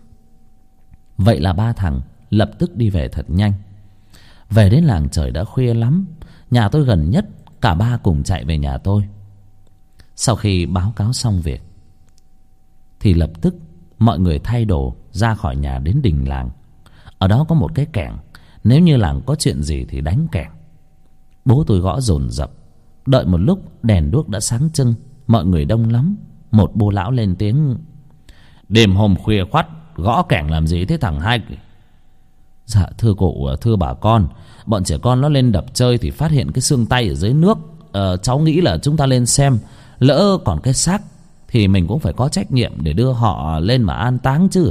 Vậy là ba thằng lập tức đi về thật nhanh. Về đến làng trời đã khuya lắm. Nhà tôi gần nhất, cả ba cùng chạy về nhà tôi. Sau khi báo cáo xong việc thì lập tức mọi người thay đồ ra khỏi nhà đến đình làng. Ở đó có một cái kẻng, nếu như làng có chuyện gì thì đánh kẻng. Bố tôi gõ dồn dập. Đợi một lúc đèn đuốc đã sáng trưng, mọi người đông lắm. Một bô lão lên tiếng. Đêm hôm khuya khoắt gõ kẻng làm gì thế thằng Hai? Dạ thưa cụ, thưa bà con, bọn trẻ con nó lên đập chơi thì phát hiện cái xương tay ở dưới nước. ờ, Cháu nghĩ là chúng ta lên xem, lỡ còn cái xác thì mình cũng phải có trách nhiệm để đưa họ lên mà an táng chứ.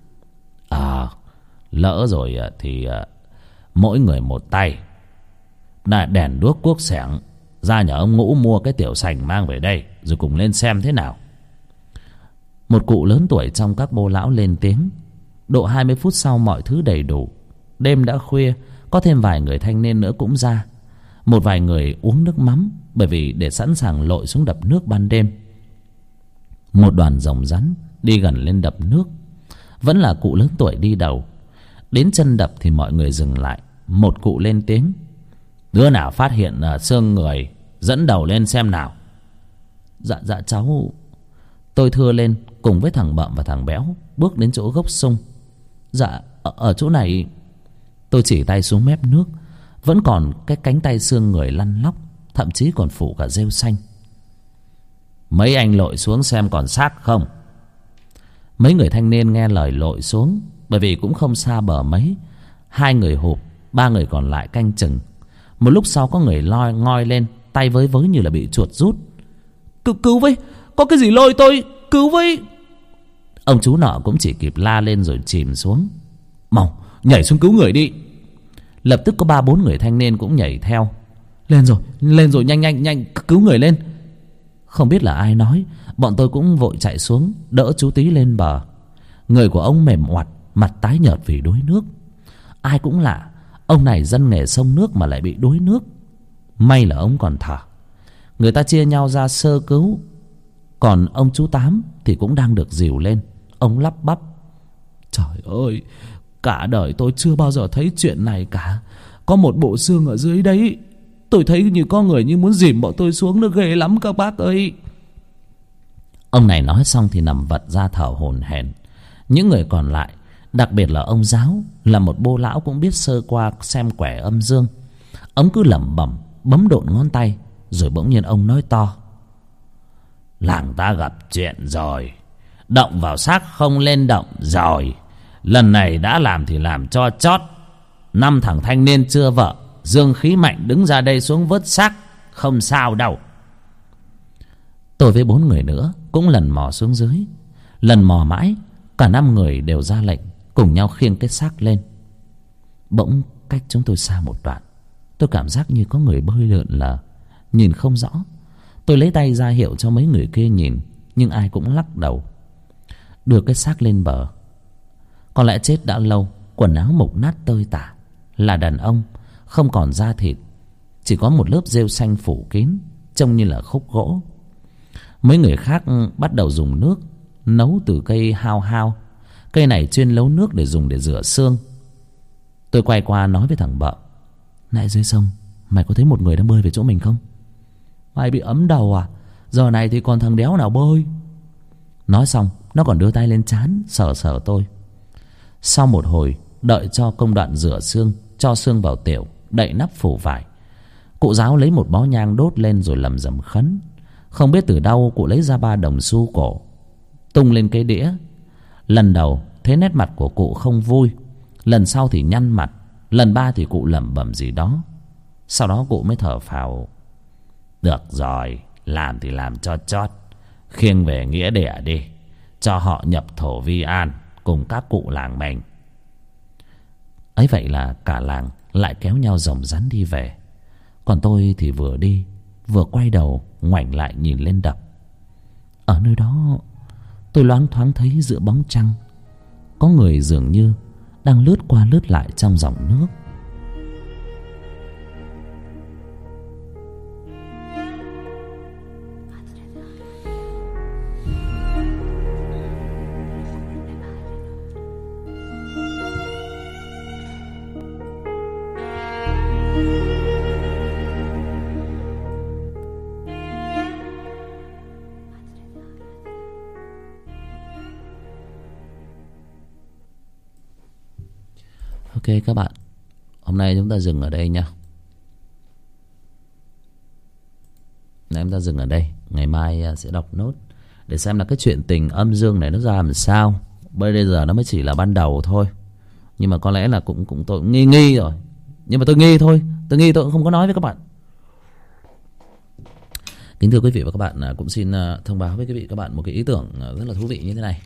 À, lỡ rồi thì uh, mỗi người một tay, đèn đuốc cuốc xẻng Ra nhờ ông Ngũ mua cái tiểu sành mang về đây, rồi cùng lên xem thế nào. Một cụ lớn tuổi trong các bô lão lên tiếng. Độ hai mươi phút sau mọi thứ đầy đủ. Đêm đã khuya, có thêm vài người thanh niên nữa cũng ra. Một vài người uống nước mắm, bởi vì để sẵn sàng lội xuống đập nước ban đêm. Một đoàn rồng rắn đi gần lên đập nước. Vẫn là cụ lớn tuổi đi đầu. Đến chân đập thì mọi người dừng lại. Một cụ lên tiếng. Đứa nào phát hiện uh, xương người, dẫn đầu lên xem nào. Dạ dạ cháu. Tôi thưa lên cùng với thằng Bậm và thằng Béo, bước đến chỗ gốc sung. Dạ ở, ở chỗ này. Tôi chỉ tay xuống mép nước. Vẫn còn cái cánh tay xương người lăn lóc, thậm chí còn phủ cả rêu xanh. Mấy anh lội xuống xem còn xác không? Mấy người thanh niên nghe lời lội xuống, bởi vì cũng không xa bờ mấy. Hai người hụp, ba người còn lại canh chừng. Một lúc sau có người loi ngoi lên, tay với với như là bị chuột rút. Cứu, cứu với, có cái gì lôi tôi, cứu với. Ông chú nọ cũng chỉ kịp la lên rồi chìm xuống. Mau, nhảy xuống cứu người đi. Lập tức có ba bốn người thanh niên cũng nhảy theo. Lên rồi, lên rồi, nhanh nhanh nhanh, cứu người lên. Không biết là ai nói, bọn tôi cũng vội chạy xuống đỡ chú Tí lên bờ. Người của ông mềm oặt, mặt tái nhợt vì đuối nước. Ai cũng lạ, ông này dân nghề sông nước mà lại bị đuối nước. May là ông còn thở. Người ta chia nhau ra sơ cứu. Còn ông chú Tám thì cũng đang được dìu lên. Ông lắp bắp. Trời ơi, cả đời tôi chưa bao giờ thấy chuyện này cả. Có một bộ xương ở dưới đấy. Tôi thấy như có người như muốn dìm bọn tôi xuống, nó ghê lắm các bác ơi. Ông này nói xong thì nằm vật ra thở hổn hển. Những người còn lại, đặc biệt là ông giáo, là một bô lão cũng biết sơ qua xem quẻ âm dương. Ông cứ lẩm bẩm, bấm độn ngón tay. Rồi bỗng nhiên ông nói to. Làng ta gặp chuyện rồi. Động vào xác không lên động rồi. Lần này đã làm thì làm cho chót. Năm thằng thanh niên chưa vợ, dương khí mạnh đứng ra đây xuống vớt xác. Không sao đâu. Tôi với bốn người nữa cũng lần mò xuống dưới. Lần mò mãi, cả năm người đều ra lệnh cùng nhau khiêng cái xác lên. Bỗng cách chúng tôi xa một đoạn, tôi cảm giác như có người bơi lượn lờ, nhìn không rõ. Tôi lấy tay ra hiệu cho mấy người kia nhìn, nhưng ai cũng lắc đầu. Đưa cái xác lên bờ. Có lẽ chết đã lâu, quần áo mục nát tơi tả. Là đàn ông, không còn da thịt, chỉ có một lớp rêu xanh phủ kín, trông như là khúc gỗ. Mấy người khác bắt đầu dùng nước nấu từ cây hao hao. Cây này chuyên nấu nước để dùng để rửa xương. Tôi quay qua nói với thằng Bợ. Nãy dưới sông mày có thấy một người đang bơi về chỗ mình không? Mày bị ấm đầu à? Giờ này thì còn thằng đéo nào bơi. Nói xong nó còn đưa tay lên trán sờ sờ tôi. Sau một hồi đợi cho công đoạn rửa xương, cho xương vào tiểu, đậy nắp phủ vải, cụ giáo lấy một bó nhang đốt lên rồi lầm rầm khấn. Không biết từ đâu cụ lấy ra ba đồng xu cổ, tung lên cái đĩa. Lần đầu thấy nét mặt của cụ không vui, lần sau thì nhăn mặt, lần ba thì cụ lẩm bẩm gì đó. Sau đó cụ mới thở phào. Được rồi, làm thì làm cho chót. Khiêng về nghĩa địa đi, cho họ nhập thổ vi an cùng các cụ làng mình. Ấy vậy là cả làng lại kéo nhau rồng rắn đi về. Còn tôi thì vừa đi vừa quay đầu ngoảnh lại nhìn lên đập. Ở nơi đó tôi loáng thoáng thấy giữa bóng trăng có người dường như đang lướt qua lướt lại trong dòng nước. Ok các bạn, hôm nay chúng ta dừng ở đây nha. Này, chúng ta dừng ở đây. Ngày mai sẽ đọc nốt để xem là cái chuyện tình âm dương này nó ra làm sao. Bây giờ nó mới chỉ là ban đầu thôi, nhưng mà có lẽ là cũng cũng tôi cũng nghi nghi rồi. Nhưng mà tôi nghi thôi, tôi nghi tôi cũng không có nói với các bạn. Kính thưa quý vị và các bạn, cũng xin thông báo với quý vị và các bạn một cái ý tưởng rất là thú vị như thế này.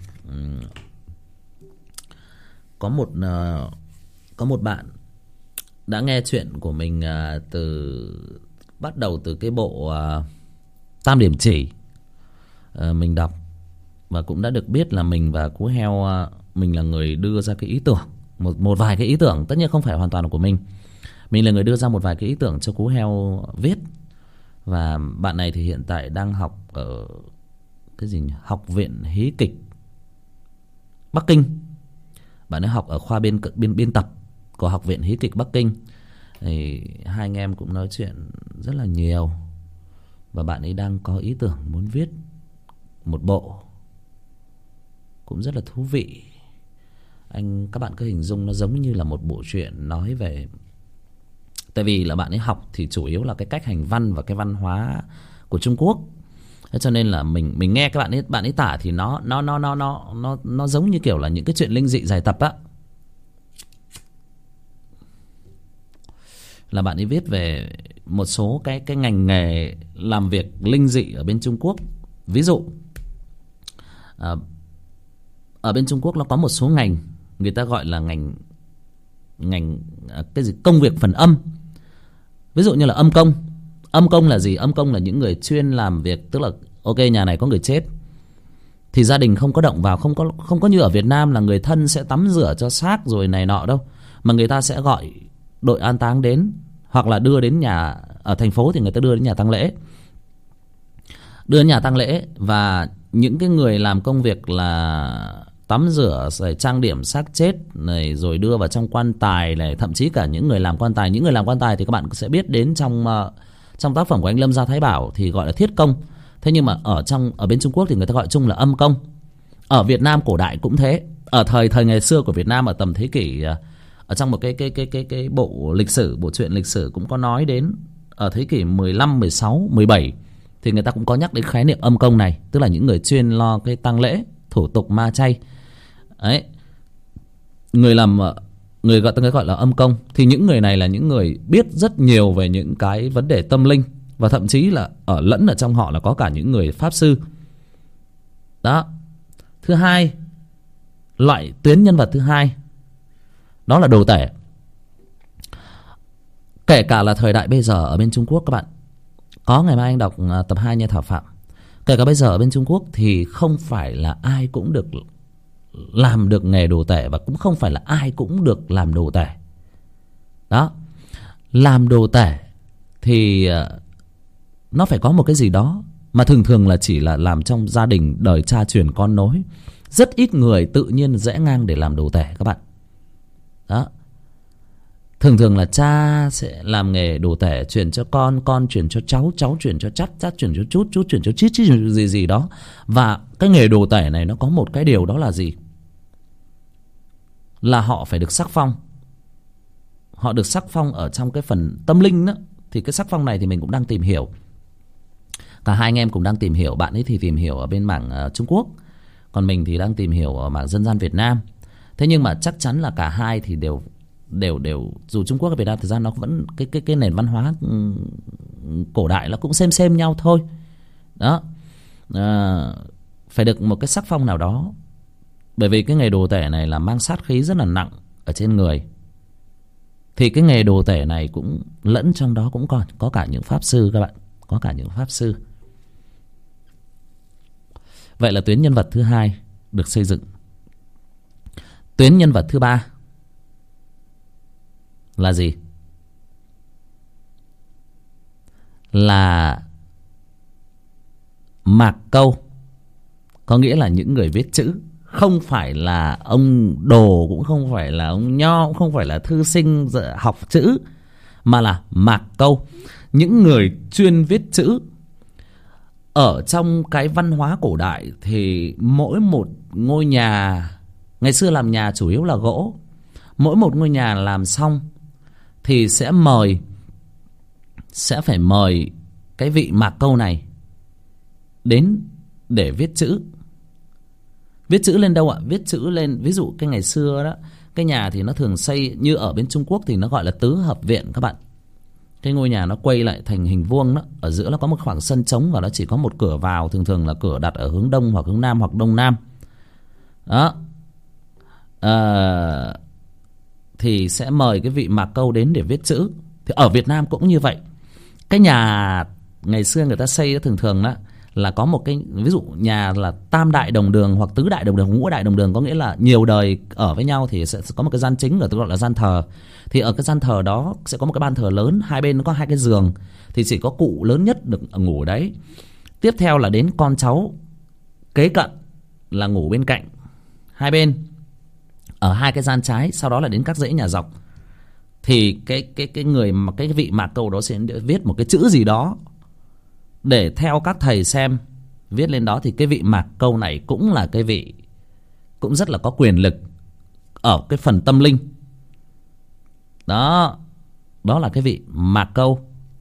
Có một Có một bạn đã nghe chuyện của mình từ bắt đầu từ cái bộ uh, Tam Điểm Chỉ. uh, Mình đọc và cũng đã được biết là mình và Cú Heo, uh, mình là người đưa ra cái ý tưởng, Một, một vài cái ý tưởng, tất nhiên không phải hoàn toàn là của mình. Mình là người đưa ra một vài cái ý tưởng cho Cú Heo viết. Và bạn này thì hiện tại đang học ở cái gì nhỉ? Học viện Hí kịch Bắc Kinh. Bạn ấy học ở khoa biên, biên, biên tập của Học viện Hí kịch Bắc Kinh. Thì hai anh em cũng nói chuyện rất là nhiều. Và bạn ấy đang có ý tưởng muốn viết một bộ cũng rất là thú vị. Anh các bạn cứ hình dung nó giống như là một bộ truyện nói về, tại vì là bạn ấy học thì chủ yếu là cái cách hành văn và cái văn hóa của Trung Quốc. Thế cho nên là mình mình nghe các bạn ấy bạn ấy tả thì nó nó nó nó nó nó nó giống như kiểu là những cái chuyện linh dị dài tập á. Là bạn ấy viết về một số cái cái ngành nghề làm việc linh dị ở bên Trung Quốc. Ví dụ à, ở bên Trung Quốc nó có một số ngành người ta gọi là ngành ngành cái gì công việc phần âm. Ví dụ như là âm công. Âm công là gì? Âm công là những người chuyên làm việc, tức là ok, nhà này có người chết thì gia đình không có động vào, không có không có như ở Việt Nam là người thân sẽ tắm rửa cho xác rồi này nọ đâu, mà người ta sẽ gọi đội an táng đến, hoặc là đưa đến nhà, ở thành phố thì người ta đưa đến nhà tang lễ. Đưa đến nhà tang lễ và những cái người làm công việc là tắm rửa rồi trang điểm xác chết này, rồi đưa vào trong quan tài này, thậm chí cả những người làm quan tài, những người làm quan tài thì các bạn sẽ biết đến trong uh, trong tác phẩm của anh Lâm Gia Thái Bảo thì gọi là thiết công. Thế nhưng mà ở trong ở bên Trung Quốc thì người ta gọi chung là âm công. Ở Việt Nam cổ đại cũng thế. Ở thời thời ngày xưa của Việt Nam, ở tầm thế kỷ uh, ở trong một cái cái cái cái cái bộ lịch sử, bộ truyện lịch sử cũng có nói đến, ở thế kỷ mười lăm, mười sáu, mười bảy thì người ta cũng có nhắc đến khái niệm âm công này, tức là những người chuyên lo cái tang lễ, thủ tục ma chay. Đấy. Người làm người gọi ta gọi là âm công, thì những người này là những người biết rất nhiều về những cái vấn đề tâm linh, và thậm chí là ở lẫn ở trong họ là có cả những người pháp sư. Đó. Thứ hai, loại tuyến nhân vật thứ hai đó là đồ tể. Kể cả là thời đại bây giờ ở bên Trung Quốc các bạn, có ngày mai anh đọc tập hai nha Thảo Phạm. Kể cả bây giờ ở bên Trung Quốc thì không phải là ai cũng được làm được nghề đồ tể, và cũng không phải là ai cũng được làm đồ tể. Đó. Làm đồ tể thì nó phải có một cái gì đó, mà thường thường là chỉ là làm trong gia đình đời cha truyền con nối. Rất ít người tự nhiên rẽ ngang để làm đồ tể các bạn. Đó. Thường thường là cha sẽ làm nghề đồ tể, chuyển cho con, con chuyển cho cháu, cháu chuyển cho chắt, chắt chuyển cho chút, chút chuyển cho chít, chít gì gì đó. Và cái nghề đồ tể này nó có một cái điều, đó là gì? Là họ phải được sắc phong. Họ được sắc phong ở trong cái phần tâm linh đó. Thì cái sắc phong này thì mình cũng đang tìm hiểu. Cả hai anh em cũng đang tìm hiểu. Bạn ấy thì tìm hiểu ở bên mảng uh, Trung Quốc, còn mình thì đang tìm hiểu ở mảng dân gian Việt Nam. Thế nhưng mà chắc chắn là cả hai thì đều đều đều dù Trung Quốc và Việt Nam thực ra nó vẫn cái cái cái nền văn hóa um, cổ đại nó cũng xem xem nhau thôi. Đó. À, phải được một cái sắc phong nào đó. Bởi vì cái nghề đồ tể này là mang sát khí rất là nặng ở trên người. Thì cái nghề đồ tể này cũng lẫn trong đó cũng còn có cả những pháp sư các bạn, có cả những pháp sư. Vậy là tuyến nhân vật thứ hai được xây dựng. Tuyến nhân vật thứ ba là gì? Là mạc câu. Có nghĩa là những người viết chữ. Không phải là ông đồ, cũng không phải là ông nho, cũng không phải là thư sinh học chữ, mà là mạc câu. Những người chuyên viết chữ. Ở trong cái văn hóa cổ đại thì mỗi một ngôi nhà, ngày xưa làm nhà chủ yếu là gỗ, mỗi một ngôi nhà làm xong thì sẽ mời, sẽ phải mời cái vị mạc câu này đến để viết chữ. Viết chữ lên đâu ạ? Viết chữ lên, ví dụ cái ngày xưa đó, cái nhà thì nó thường xây như ở bên Trung Quốc thì nó gọi là tứ hợp viện các bạn. Cái ngôi nhà nó quay lại thành hình vuông đó, ở giữa nó có một khoảng sân trống và nó chỉ có một cửa vào, thường thường là cửa đặt ở hướng đông hoặc hướng nam hoặc đông nam. Đó. À, thì sẽ mời cái vị mạc câu đến để viết chữ. Thì ở Việt Nam cũng như vậy. Cái nhà ngày xưa người ta xây thường thường đó là có một cái, ví dụ nhà là tam đại đồng đường hoặc tứ đại đồng đường, ngũ đại đồng đường, có nghĩa là nhiều đời ở với nhau thì sẽ có một cái gian chính, gọi gọi là gian thờ. Thì ở cái gian thờ đó sẽ có một cái ban thờ lớn, hai bên nó có hai cái giường, thì chỉ có cụ lớn nhất được ngủ ở đấy. Tiếp theo là đến con cháu kế cận là ngủ bên cạnh hai bên ở hai cái gian trái, sau đó là đến các dãy nhà dọc. Thì cái cái cái người mà cái vị mạc câu đó sẽ viết một cái chữ gì đó để theo các thầy xem, viết lên đó thì cái vị mạc câu này cũng là cái vị cũng rất là có quyền lực ở cái phần tâm linh. Đó, đó là cái vị mạc câu.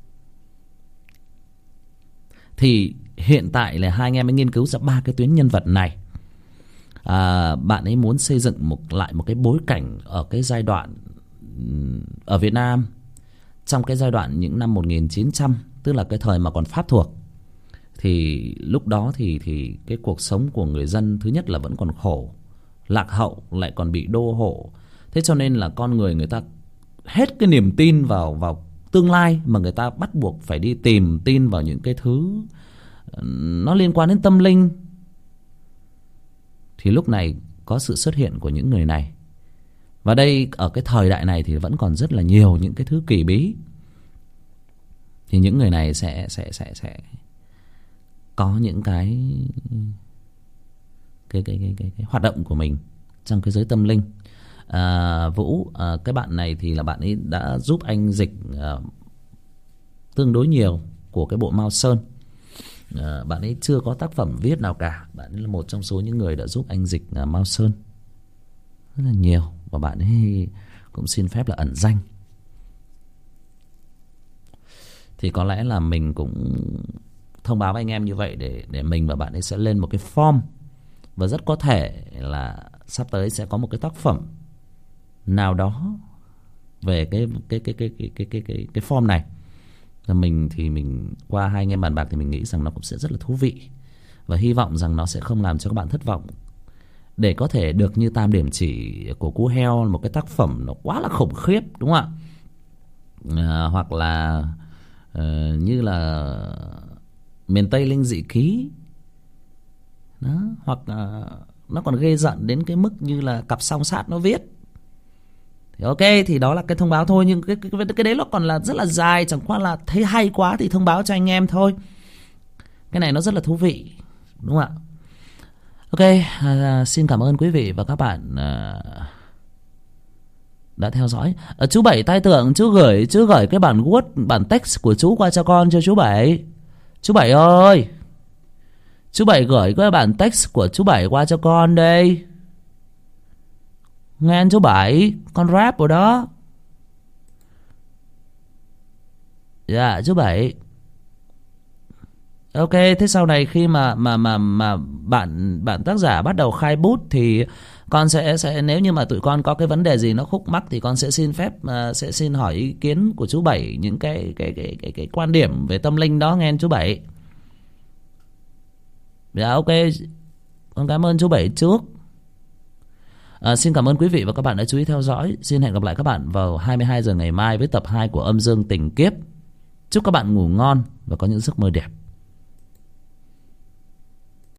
Thì hiện tại là hai anh em mới nghiên cứu ra ba cái tuyến nhân vật này. À, bạn ấy muốn xây dựng một lại một cái bối cảnh ở cái giai đoạn ở Việt Nam trong cái giai đoạn những năm một nghìn chín trăm, tức là cái thời mà còn Pháp thuộc. Thì lúc đó thì thì cái cuộc sống của người dân thứ nhất là vẫn còn khổ, lạc hậu, lại còn bị đô hộ. Thế cho nên là con người người ta hết cái niềm tin vào vào tương lai, mà người ta bắt buộc phải đi tìm tin vào những cái thứ nó liên quan đến tâm linh. Thì lúc này có sự xuất hiện của những người này. Và đây ở cái thời đại này thì vẫn còn rất là nhiều những cái thứ kỳ bí. Thì những người này sẽ sẽ sẽ sẽ có những cái cái cái cái cái, cái hoạt động của mình trong cái giới tâm linh. À, Vũ, à, cái bạn này thì là bạn ấy đã giúp anh dịch à, tương đối nhiều của cái bộ Mao Sơn. À, bạn ấy chưa có tác phẩm viết nào cả. Bạn ấy là một trong số những người đã giúp anh dịch à, Mao Sơn rất là nhiều. Và bạn ấy cũng xin phép là ẩn danh. Thì có lẽ là mình cũng thông báo với anh em như vậy để để mình và bạn ấy sẽ lên một cái form, và rất có thể là sắp tới sẽ có một cái tác phẩm nào đó về cái cái cái cái cái cái cái cái, cái form này. Và mình thì mình qua hai anh em bàn bạc thì mình nghĩ rằng nó cũng sẽ rất là thú vị, và hy vọng rằng nó sẽ không làm cho các bạn thất vọng. Để có thể được như Tam Điểm Chỉ của Cú Heo, một cái tác phẩm nó quá là khủng khiếp, đúng không ạ? À, hoặc là uh, như là Miền Tây Linh Dị Ký đó, hoặc uh, nó còn ghê giận đến cái mức như là Cặp Song Sát nó viết. Thì ok, thì đó là cái thông báo thôi. Nhưng cái, cái, cái đấy nó còn là rất là dài. Chẳng qua là thấy hay quá thì thông báo cho anh em thôi. Cái này nó rất là thú vị, đúng không ạ? Ok, à, xin cảm ơn quý vị và các bạn à, đã theo dõi. À, chú Bảy tai tượng, chú gửi chú gửi cái bản Word, bản text của chú qua cho con chưa chú Bảy? Chú Bảy ơi, chú Bảy gửi cái bản text của chú Bảy qua cho con đây. Nghe chú Bảy, con rap rồi đó. Dạ chú Bảy. Ok, thế sau này khi mà mà mà mà bạn bạn tác giả bắt đầu khai bút thì con sẽ sẽ nếu như mà tụi con có cái vấn đề gì nó khúc mắc thì con sẽ xin phép uh, sẽ xin hỏi ý kiến của chú Bảy, những cái cái cái cái cái quan điểm về tâm linh đó, nghe chú Bảy. Dạ ok, con cảm ơn chú Bảy trước. À, xin cảm ơn quý vị và các bạn đã chú ý theo dõi. Xin hẹn gặp lại các bạn vào hai mươi hai giờ ngày mai với tập hai của Âm Dương Tình Kiếp. Chúc các bạn ngủ ngon và có những giấc mơ đẹp.